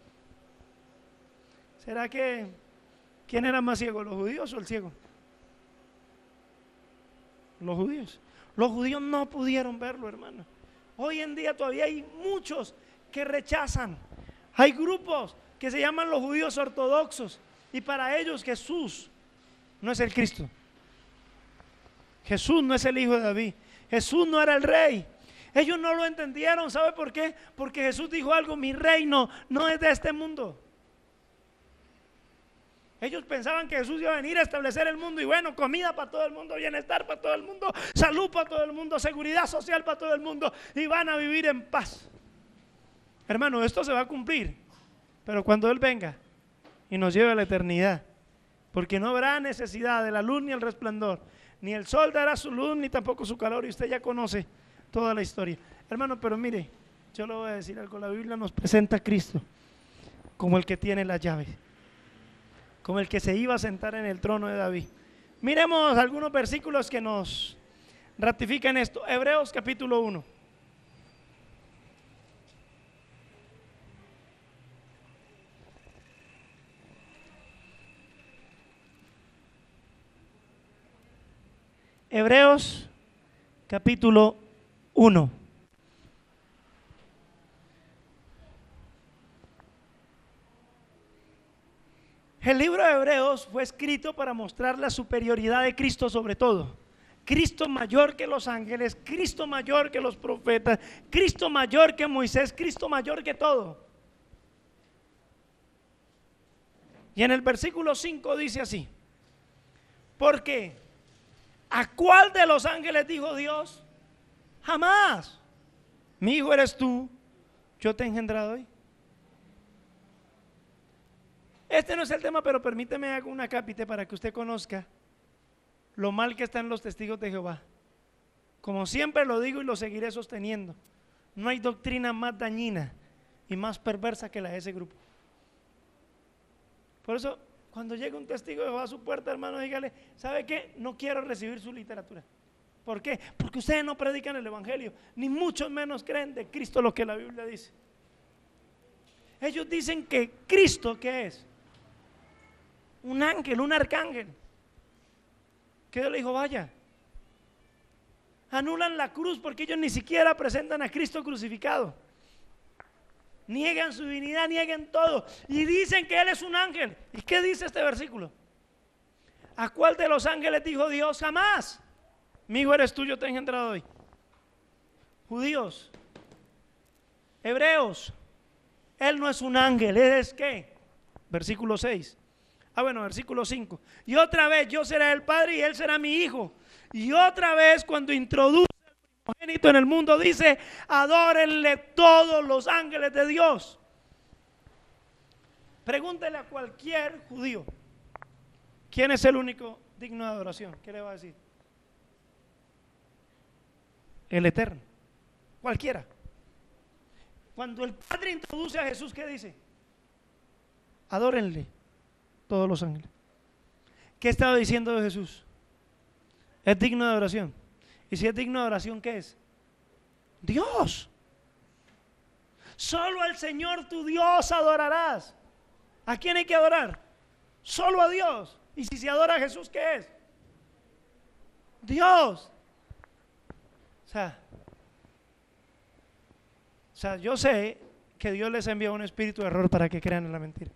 ¿Será que quién era más ciego, los judíos o el ciego? Los judíos. Los judíos no pudieron verlo, hermano. Hoy en día todavía hay muchos que rechazan. Hay grupos que se llaman los judíos ortodoxos y para ellos Jesús no es el Cristo. Jesús no es el hijo de David. Jesús no era el rey. Ellos no lo entendieron. ¿Sabe por qué? Porque Jesús dijo algo, mi reino no es de este mundo. Ellos pensaban que Jesús iba a venir a establecer el mundo y bueno, comida para todo el mundo, bienestar para todo el mundo, salud para todo el mundo, seguridad social para todo el mundo y van a vivir en paz. Hermano, esto se va a cumplir, pero cuando Él venga y nos lleve a la eternidad, porque no habrá necesidad de la luz ni el resplandor, ni el sol dará su luz ni tampoco su calor, y usted ya conoce toda la historia. Hermano, pero mire, yo le voy a decir algo, la Biblia nos presenta a Cristo como el que tiene las llaves, como el que se iba a sentar en el trono de David. Miremos algunos versículos que nos ratifican esto. Hebreos capítulo uno. Hebreos capítulo uno. El libro de Hebreos fue escrito para mostrar la superioridad de Cristo sobre todo. Cristo mayor que los ángeles, Cristo mayor que los profetas, Cristo mayor que Moisés, Cristo mayor que todo. Y en el versículo cinco dice así: porque ¿a cuál de los ángeles dijo Dios? Jamás. Mi hijo eres tú, yo te he engendrado hoy. Este no es el tema, pero permíteme hacer una cápite para que usted conozca lo mal que están los testigos de Jehová. Como siempre lo digo y lo seguiré sosteniendo, no hay doctrina más dañina y más perversa que la de ese grupo. Por eso, cuando llegue un testigo de Jehová a su puerta, hermano, dígale: ¿sabe qué? No quiero recibir su literatura. ¿Por qué? Porque ustedes no predican el evangelio, ni mucho menos creen de Cristo lo que la Biblia dice. Ellos dicen que Cristo, ¿qué es? Un ángel, un arcángel. Que Dios le dijo: vaya. Anulan la cruz porque ellos ni siquiera presentan a Cristo crucificado. Niegan su divinidad, niegan todo. Y dicen que Él es un ángel. ¿Y qué dice este versículo? ¿A cuál de los ángeles dijo Dios? Jamás. Mi hijo eres tú, yo te he engendrado hoy. Judíos, hebreos, Él no es un ángel. ¿Él es qué? Versículo seis. Ah, bueno, versículo cinco. Y otra vez yo seré el padre y Él será mi hijo. Y otra vez cuando introduce el primogénito en el mundo dice: adórenle todos los ángeles de Dios. Pregúntele a cualquier judío: ¿quién es el único digno de adoración? ¿Qué le va a decir? El Eterno. Cualquiera. Cuando el Padre introduce a Jesús, ¿qué dice? Adórenle todos los ángeles. ¿Qué estaba diciendo de Jesús? Es digno de adoración. Y si es digno de adoración, ¿qué es? Dios. Solo al Señor tu Dios adorarás. ¿A quién hay que adorar? Solo a Dios. Y si se adora a Jesús, ¿qué es? Dios. O sea, o sea, yo sé que Dios les envía un espíritu de error para que crean en la mentira.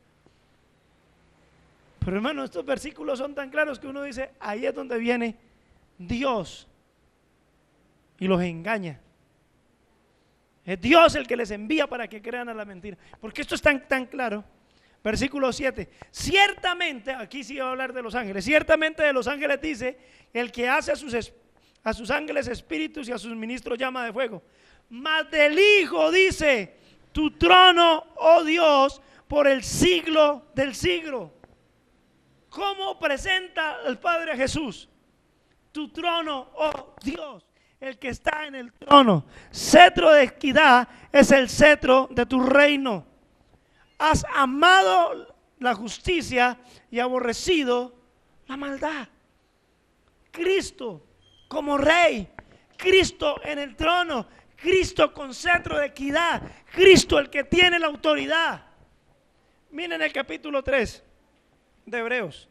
Pero hermano, estos versículos son tan claros que uno dice: ahí es donde viene Dios y los engaña. Es Dios el que les envía para que crean a la mentira. Porque esto es tan, tan claro. Versículo siete. Ciertamente, aquí sí va a hablar de los ángeles. Ciertamente de los ángeles dice: el que hace a sus, a sus ángeles espíritus y a sus ministros llama de fuego. Mas del Hijo dice: tu trono, oh Dios, por el siglo del siglo. ¿Cómo presenta el Padre a Jesús? Tu trono, oh Dios, el que está en el trono. Cetro de equidad es el cetro de tu reino. Has amado la justicia y aborrecido la maldad. Cristo como rey, Cristo en el trono, Cristo con cetro de equidad, Cristo el que tiene la autoridad. Miren el capítulo tres de Hebreos.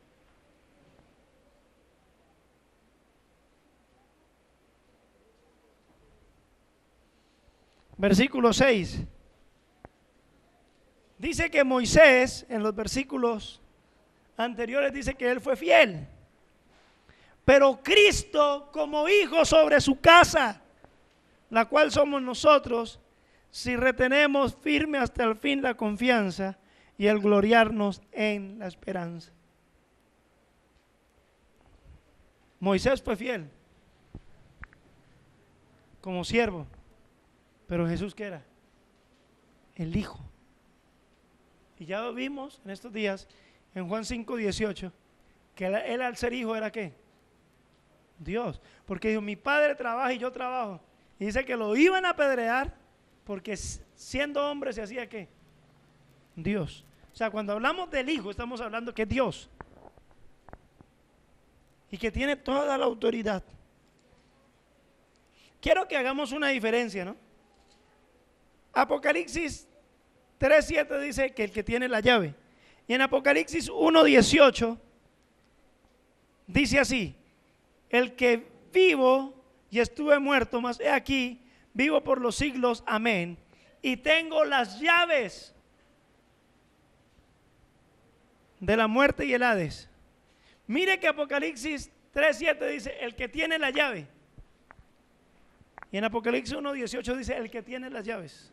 Versículo seis. Dice que Moisés, en los versículos anteriores, dice que él fue fiel. Pero Cristo como hijo sobre su casa, la cual somos nosotros, si retenemos firme hasta el fin la confianza y el gloriarnos en la esperanza. Moisés fue fiel como siervo, pero Jesús, ¿qué era? El Hijo. Y ya lo vimos en estos días en Juan cinco dieciocho, que él, él al ser hijo era ¿qué? Dios. Porque dijo: mi padre trabaja y yo trabajo. Y dice que lo iban a apedrear porque siendo hombre se hacía ¿qué? Dios. O sea, cuando hablamos del Hijo estamos hablando que es Dios y que tiene toda la autoridad. Quiero que hagamos una diferencia, ¿no? Apocalipsis tres siete dice que el que tiene la llave. Y en Apocalipsis uno dieciocho dice así: el que vivo y estuve muerto, mas he aquí, vivo por los siglos, amén, y tengo las llaves de la muerte y el Hades. Mire que Apocalipsis tres siete dice, el que tiene la llave. Y en Apocalipsis uno dieciocho dice, el que tiene las llaves.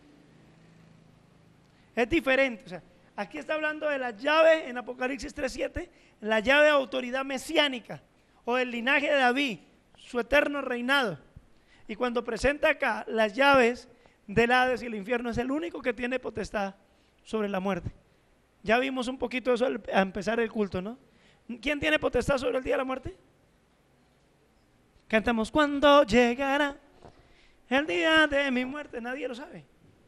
Es diferente. O sea, aquí está hablando de la llave en Apocalipsis tres siete, la llave de autoridad mesiánica o del linaje de David, su eterno reinado. Y cuando presenta acá las llaves del Hades y el infierno, es el único que tiene potestad sobre la muerte. Ya vimos un poquito de eso al a empezar el culto, ¿no? ¿Quién tiene potestad sobre el día de la muerte? Cantamos, cuando llegará el día de mi muerte. Nadie lo sabe.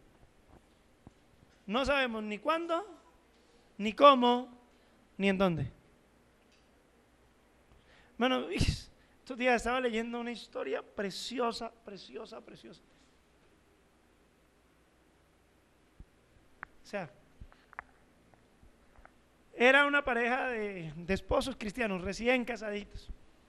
No sabemos ni cuándo, ni cómo, ni en dónde. Bueno, estos días estaba leyendo una historia preciosa, preciosa, preciosa. O sea, era una pareja de, de esposos cristianos recién casaditos.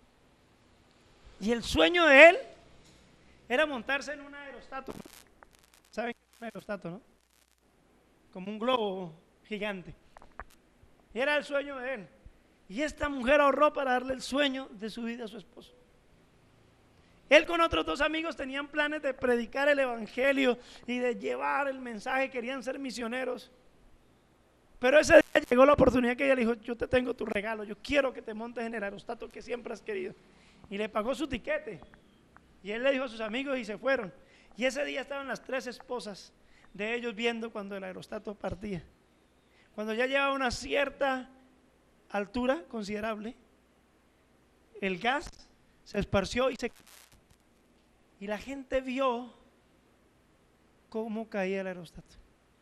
Y el sueño de él era montarse en un aerostato. ¿Saben qué es un aerostato, no? Como un globo gigante. Y era el sueño de él. Y esta mujer ahorró para darle el sueño de su vida a su esposo. Él con otros dos amigos tenían planes de predicar el evangelio y de llevar el mensaje, querían ser misioneros. Pero ese día llegó la oportunidad que ella le dijo, yo te tengo tu regalo, yo quiero que te montes en el aerostato que siempre has querido. Y le pagó su tiquete. Y él le dijo a sus amigos y se fueron. Y ese día estaban las tres esposas de ellos viendo cuando el aerostato partía. Cuando ya llevaba una cierta altura considerable, el gas se esparció y se... Y la gente vio cómo caía el aerostato.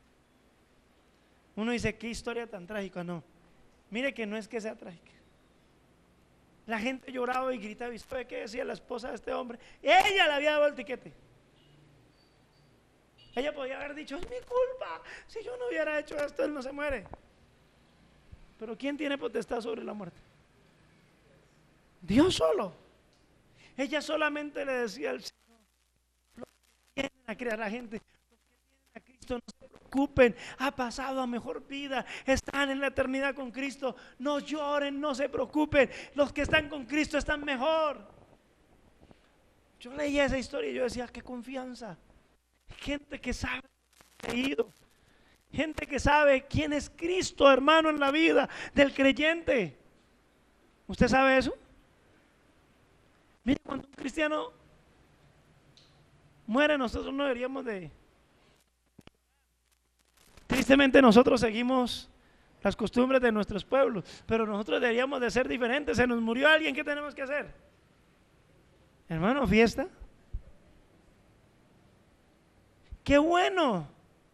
Uno dice, qué historia tan trágica. No, mire que no es que sea trágica. La gente lloraba y gritaba. ¿Y sabe qué decía la esposa de este hombre? Ella le había dado el tiquete. Ella podía haber dicho, es mi culpa, si yo no hubiera hecho esto, él no se muere. Pero ¿quién tiene potestad sobre la muerte? Dios solo. Ella solamente le decía al Señor, los que vienen a crear a la gente, los que vienen a Cristo, no se preocupen, ha pasado a mejor vida, están en la eternidad con Cristo, no lloren, no se preocupen, los que están con Cristo están mejor. Yo leía esa historia y yo decía, qué confianza. Gente que sabe creído, gente que sabe quién es Cristo, hermano, en la vida del creyente. ¿Usted sabe eso? Mire, cuando un cristiano muere, nosotros no deberíamos de... Tristemente nosotros seguimos las costumbres de nuestros pueblos, pero nosotros deberíamos de ser diferentes. Se nos murió alguien, ¿qué tenemos que hacer? Hermano, fiesta. ¡Qué bueno!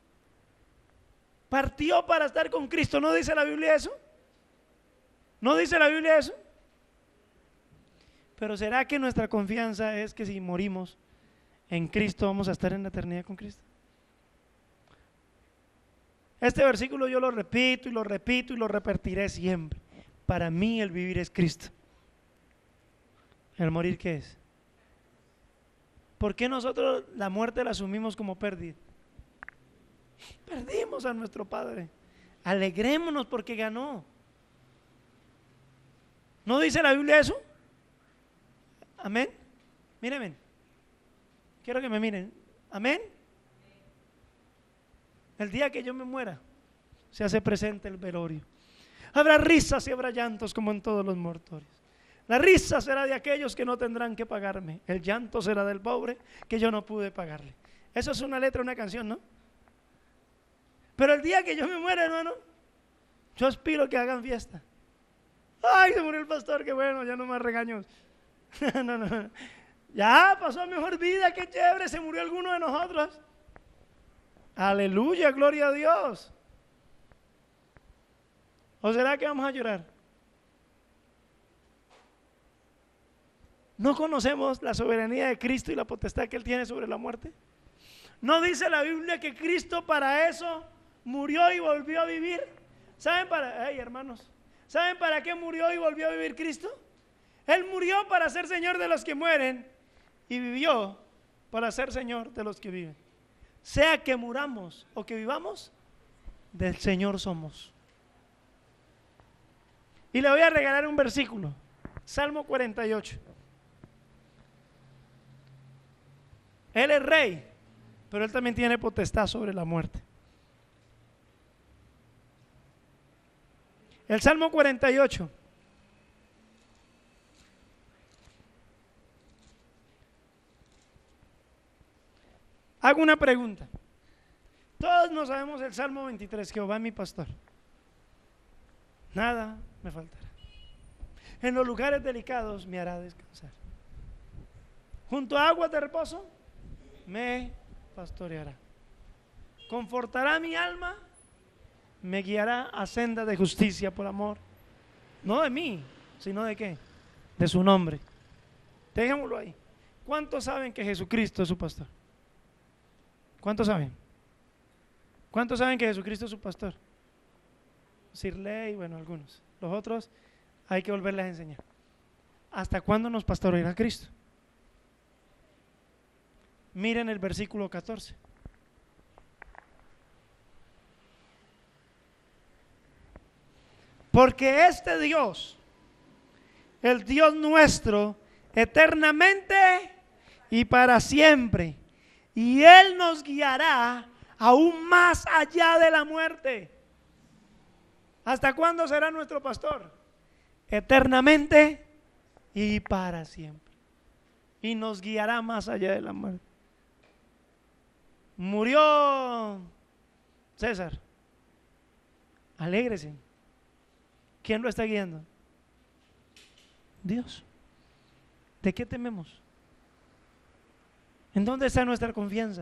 Partió para estar con Cristo. ¿No dice la Biblia eso? ¿No dice la Biblia eso? Pero ¿será que nuestra confianza es que si morimos en Cristo vamos a estar en la eternidad con Cristo? Este versículo yo lo repito y lo repito y lo repetiré siempre. Para mí el vivir es Cristo. ¿El morir qué es? ¿Por qué nosotros la muerte la asumimos como pérdida? Perdimos a nuestro Padre. Alegrémonos porque ganó. ¿No dice la Biblia eso? Amén. Mírenme. Quiero que me miren. Amén. El día que yo me muera, se hace presente el velorio. Habrá risas y habrá llantos como en todos los mortorios. La risa será de aquellos que no tendrán que pagarme. El llanto será del pobre que yo no pude pagarle. Eso es una letra, una canción, ¿no? Pero el día que yo me muera, hermano, yo aspiro que hagan fiesta. Ay, se murió el pastor, qué bueno, ya no más regaños. no, no, ya pasó a mejor vida, qué chévere, se murió alguno de nosotros. Aleluya, gloria a Dios. ¿O será que vamos a llorar? ¿No conocemos la soberanía de Cristo y la potestad que Él tiene sobre la muerte? ¿No dice la Biblia que Cristo para eso murió y volvió a vivir? ¿Saben para, ay, hermanos, ¿saben para qué murió y volvió a vivir Cristo? Él murió para ser Señor de los que mueren y vivió para ser Señor de los que viven. Sea que muramos o que vivamos, del Señor somos. Y le voy a regalar un versículo. Salmo cuarenta y ocho. Él es rey, pero él también tiene potestad sobre la muerte. El Salmo cuarenta y ocho. Hago una pregunta. Todos nos sabemos el Salmo veintitrés, Jehová es mi pastor. Nada me faltará. En los lugares delicados me hará descansar. Junto a aguas de reposo me pastoreará. Confortará mi alma, me guiará a senda de justicia por amor. No de mí, sino de qué? De su nombre. Dejémoslo ahí. ¿Cuántos saben que Jesucristo es su pastor? ¿Cuántos saben? ¿Cuántos saben que Jesucristo es su pastor? Sirley, bueno, algunos. Los otros hay que volverles a enseñar. ¿Hasta cuándo nos pastoreará Cristo? Miren el versículo catorce. Porque este Dios, el Dios nuestro, eternamente y para siempre, y Él nos guiará aún más allá de la muerte. ¿Hasta cuándo será nuestro pastor? Eternamente y para siempre. Y nos guiará más allá de la muerte. Murió César. Alégrese. ¿Quién lo está guiando? Dios. ¿De qué tememos? ¿En dónde está nuestra confianza?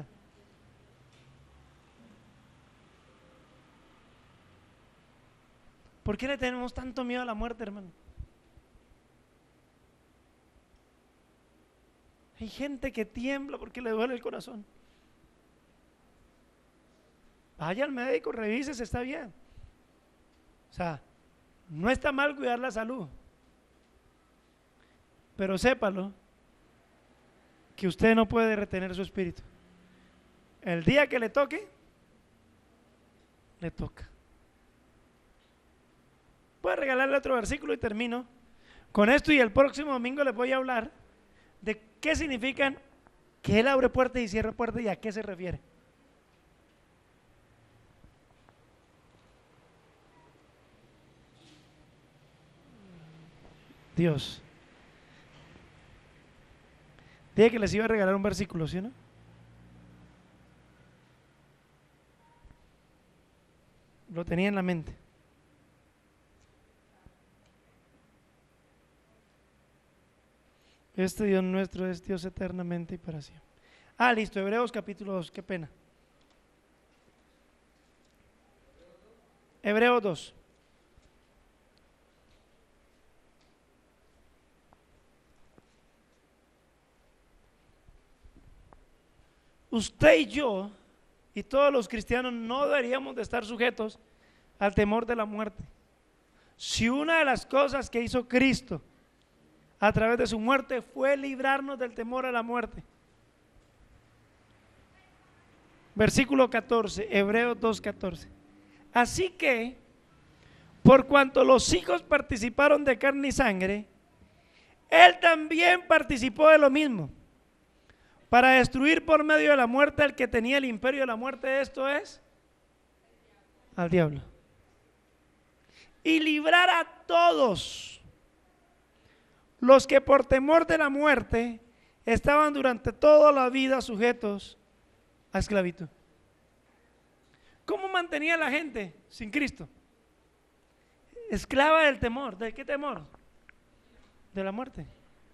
¿Por qué le tenemos tanto miedo a la muerte, hermano? Hay gente que tiembla porque le duele el corazón. Vaya al médico, revise si está bien. O sea, no está mal cuidar la salud, pero sépalo que usted no puede retener su espíritu. El día que le toque, le toca. Voy a regalarle otro versículo y termino con esto, y el próximo domingo les voy a hablar de qué significan que Él abre puertas y cierra puertas y a qué se refiere. Dios. Dije que les iba a regalar un versículo, ¿sí o no? Lo tenía en la mente. Este Dios nuestro es Dios eternamente y para siempre. Ah, listo, Hebreos capítulo dos, qué pena. Hebreos dos. Usted y yo y todos los cristianos no deberíamos de estar sujetos al temor de la muerte. Si una de las cosas que hizo Cristo a través de su muerte fue librarnos del temor a la muerte. Versículo catorce, Hebreos dos catorce. Así que, por cuanto los hijos participaron de carne y sangre, Él también participó de lo mismo, para destruir por medio de la muerte al que tenía el imperio de la muerte, esto es, al diablo, y librar a todos los que por temor de la muerte estaban durante toda la vida sujetos a esclavitud. ¿Cómo mantenía la gente sin Cristo? Esclava del temor. ¿De qué temor? De la muerte.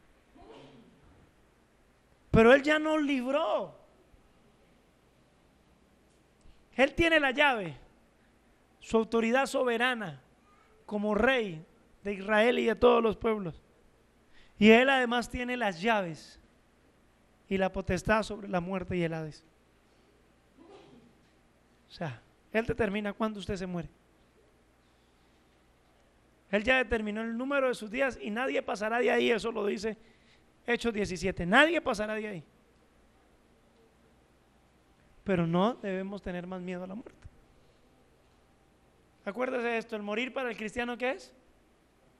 Pero Él ya nos libró. Él tiene la llave, su autoridad soberana como rey de Israel y de todos los pueblos. Y Él además tiene las llaves y la potestad sobre la muerte y el Hades. O sea, Él determina cuándo usted se muere. Él ya determinó el número de sus días y nadie pasará de ahí, eso lo dice Hechos diecisiete, nadie pasará de ahí. Pero no debemos tener más miedo a la muerte. Acuérdese de esto, el morir para el cristiano, ¿qué es?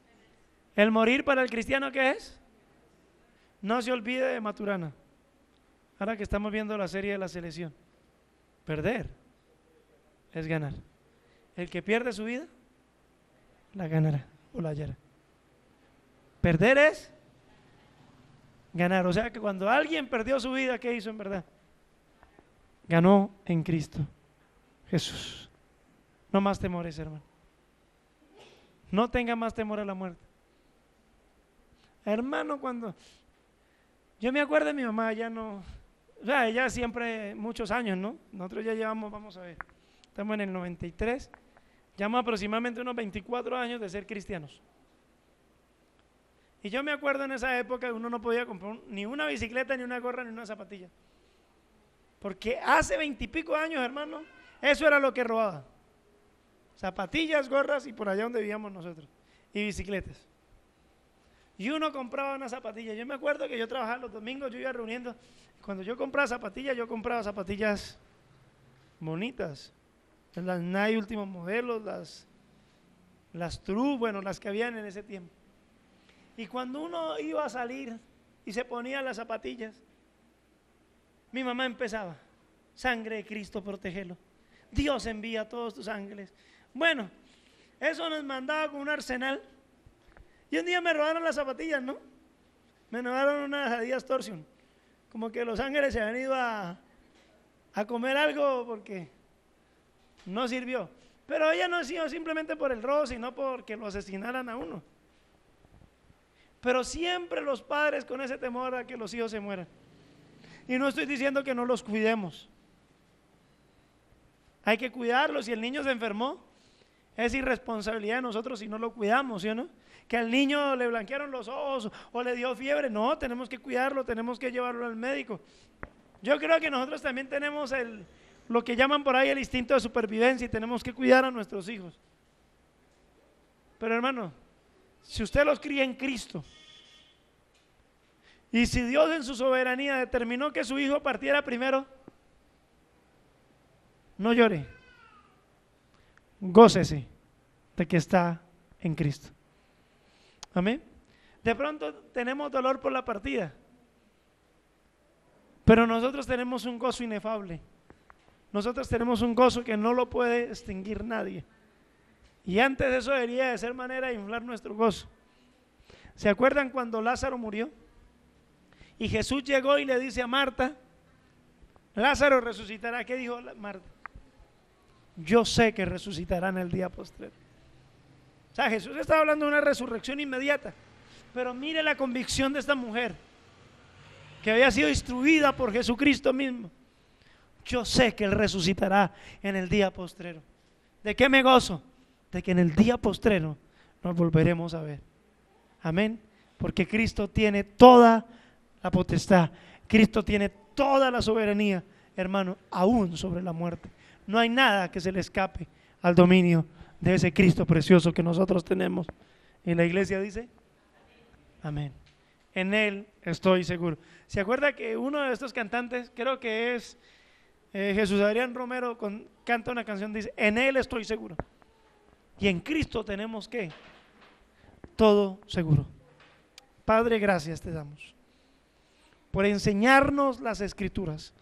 El morir para el cristiano, ¿qué es? No se olvide de Maturana. Ahora que estamos viendo la serie de la selección. Perder es ganar. El que pierde su vida, la ganará o la hallará. Perder es ganar. O sea que cuando alguien perdió su vida, ¿qué hizo en verdad? Ganó en Cristo Jesús. No más temores, hermano. No tenga más temor a la muerte. Hermano, cuando yo me acuerdo de mi mamá, ya no, o sea, ella siempre, muchos años, ¿no? Nosotros ya llevamos, vamos a ver, estamos en el noventa y tres, llevamos aproximadamente unos veinticuatro años de ser cristianos. Y yo me acuerdo en esa época que uno no podía comprar ni una bicicleta, ni una gorra, ni una zapatilla. Porque hace veintipico años, hermano, eso era lo que robaba. Zapatillas, gorras y por allá donde vivíamos nosotros. Y bicicletas. Y uno compraba una zapatilla. Yo me acuerdo que yo trabajaba los domingos, yo iba reuniendo. Cuando yo compraba zapatillas, yo compraba zapatillas bonitas. Las Nike últimos modelos, las, las True, bueno, las que habían en ese tiempo. Y cuando uno iba a salir y se ponía las zapatillas, mi mamá empezaba: sangre de Cristo, protégelo. Dios envía a todos tus ángeles. Bueno, eso nos mandaba con un arsenal. Y un día me robaron las zapatillas, ¿no? Me robaron unas Adidas Torsion. Como que los ángeles se habían ido a, a comer algo porque no sirvió. Pero ella no ha sido simplemente por el robo, sino porque lo asesinaran a uno. Pero siempre los padres con ese temor a que los hijos se mueran. Y no estoy diciendo que no los cuidemos. Hay que cuidarlos. Si el niño se enfermó, es irresponsabilidad de nosotros si no lo cuidamos, ¿sí o no? Que al niño le blanquearon los ojos o le dio fiebre, no, tenemos que cuidarlo, tenemos que llevarlo al médico. Yo creo que nosotros también tenemos el, lo que llaman por ahí el instinto de supervivencia y tenemos que cuidar a nuestros hijos. Pero hermano, si usted los cría en Cristo y si Dios en su soberanía determinó que su hijo partiera primero, no llore, gócese de que está en Cristo. Amén. De pronto tenemos dolor por la partida, pero nosotros tenemos un gozo inefable. Nosotros tenemos un gozo que no lo puede extinguir nadie. Y antes eso debería de ser manera de inflar nuestro gozo. ¿Se acuerdan cuando Lázaro murió? Y Jesús llegó y le dice a Marta: Lázaro resucitará. ¿Qué dijo Marta? Yo sé que resucitará en el día postrero. O sea, Jesús estaba hablando de una resurrección inmediata. Pero mire la convicción de esta mujer, que había sido instruida por Jesucristo mismo. Yo sé que Él resucitará en el día postrero. ¿De qué me gozo? De que en el día postrero nos volveremos a ver. Amén. Porque Cristo tiene toda la potestad. Cristo tiene toda la soberanía, hermano, aún sobre la muerte. No hay nada que se le escape al dominio de ese Cristo precioso que nosotros tenemos. Y la iglesia dice: amén. En Él estoy seguro. ¿Se acuerda que uno de estos cantantes, creo que es eh, Jesús Adrián Romero, con, canta una canción, dice: en Él estoy seguro? Y en Cristo tenemos que todo seguro. Padre, gracias te damos por enseñarnos las Escrituras,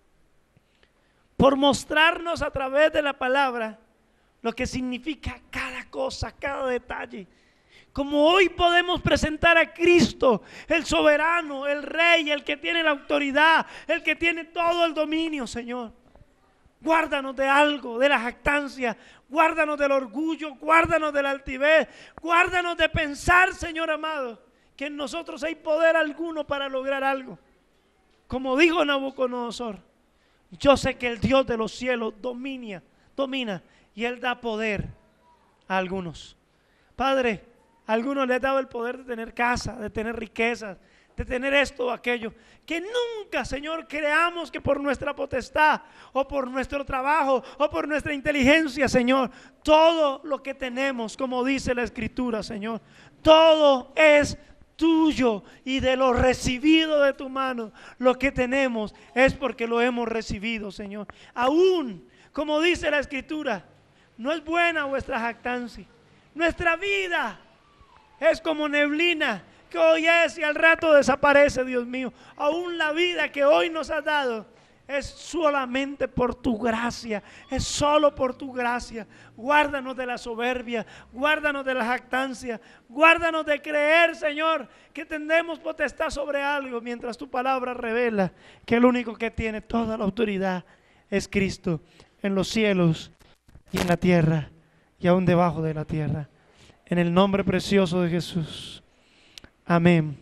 por mostrarnos a través de la palabra lo que significa cada cosa, cada detalle. Como hoy podemos presentar a Cristo, el soberano, el Rey, el que tiene la autoridad, el que tiene todo el dominio, Señor. Guárdanos de algo, de la jactancia, guárdanos del orgullo, guárdanos de la altivez, guárdanos de pensar, Señor amado, que en nosotros hay poder alguno para lograr algo. Como dijo Nabucodonosor: yo sé que el Dios de los cielos domina, domina y Él da poder a algunos. Padre, a algunos les ha dado el poder de tener casa, de tener riquezas, de tener esto o aquello. Que nunca, Señor, creamos que por nuestra potestad o por nuestro trabajo o por nuestra inteligencia, Señor, todo lo que tenemos, como dice la Escritura, Señor, todo es tuyo y de lo recibido de tu mano. Lo que tenemos es porque lo hemos recibido, Señor. Aún, como dice la Escritura, no es buena vuestra jactancia. Nuestra vida Es como neblina que hoy es y al rato desaparece, Dios mío. Aún la vida que hoy nos has dado es solamente por tu gracia, es solo por tu gracia. Guárdanos de la soberbia, guárdanos de la jactancia, guárdanos de creer, Señor, que tendremos potestad sobre algo, mientras tu palabra revela que el único que tiene toda la autoridad es Cristo, en los cielos y en la tierra y aún debajo de la tierra. En el nombre precioso de Jesús. Amén.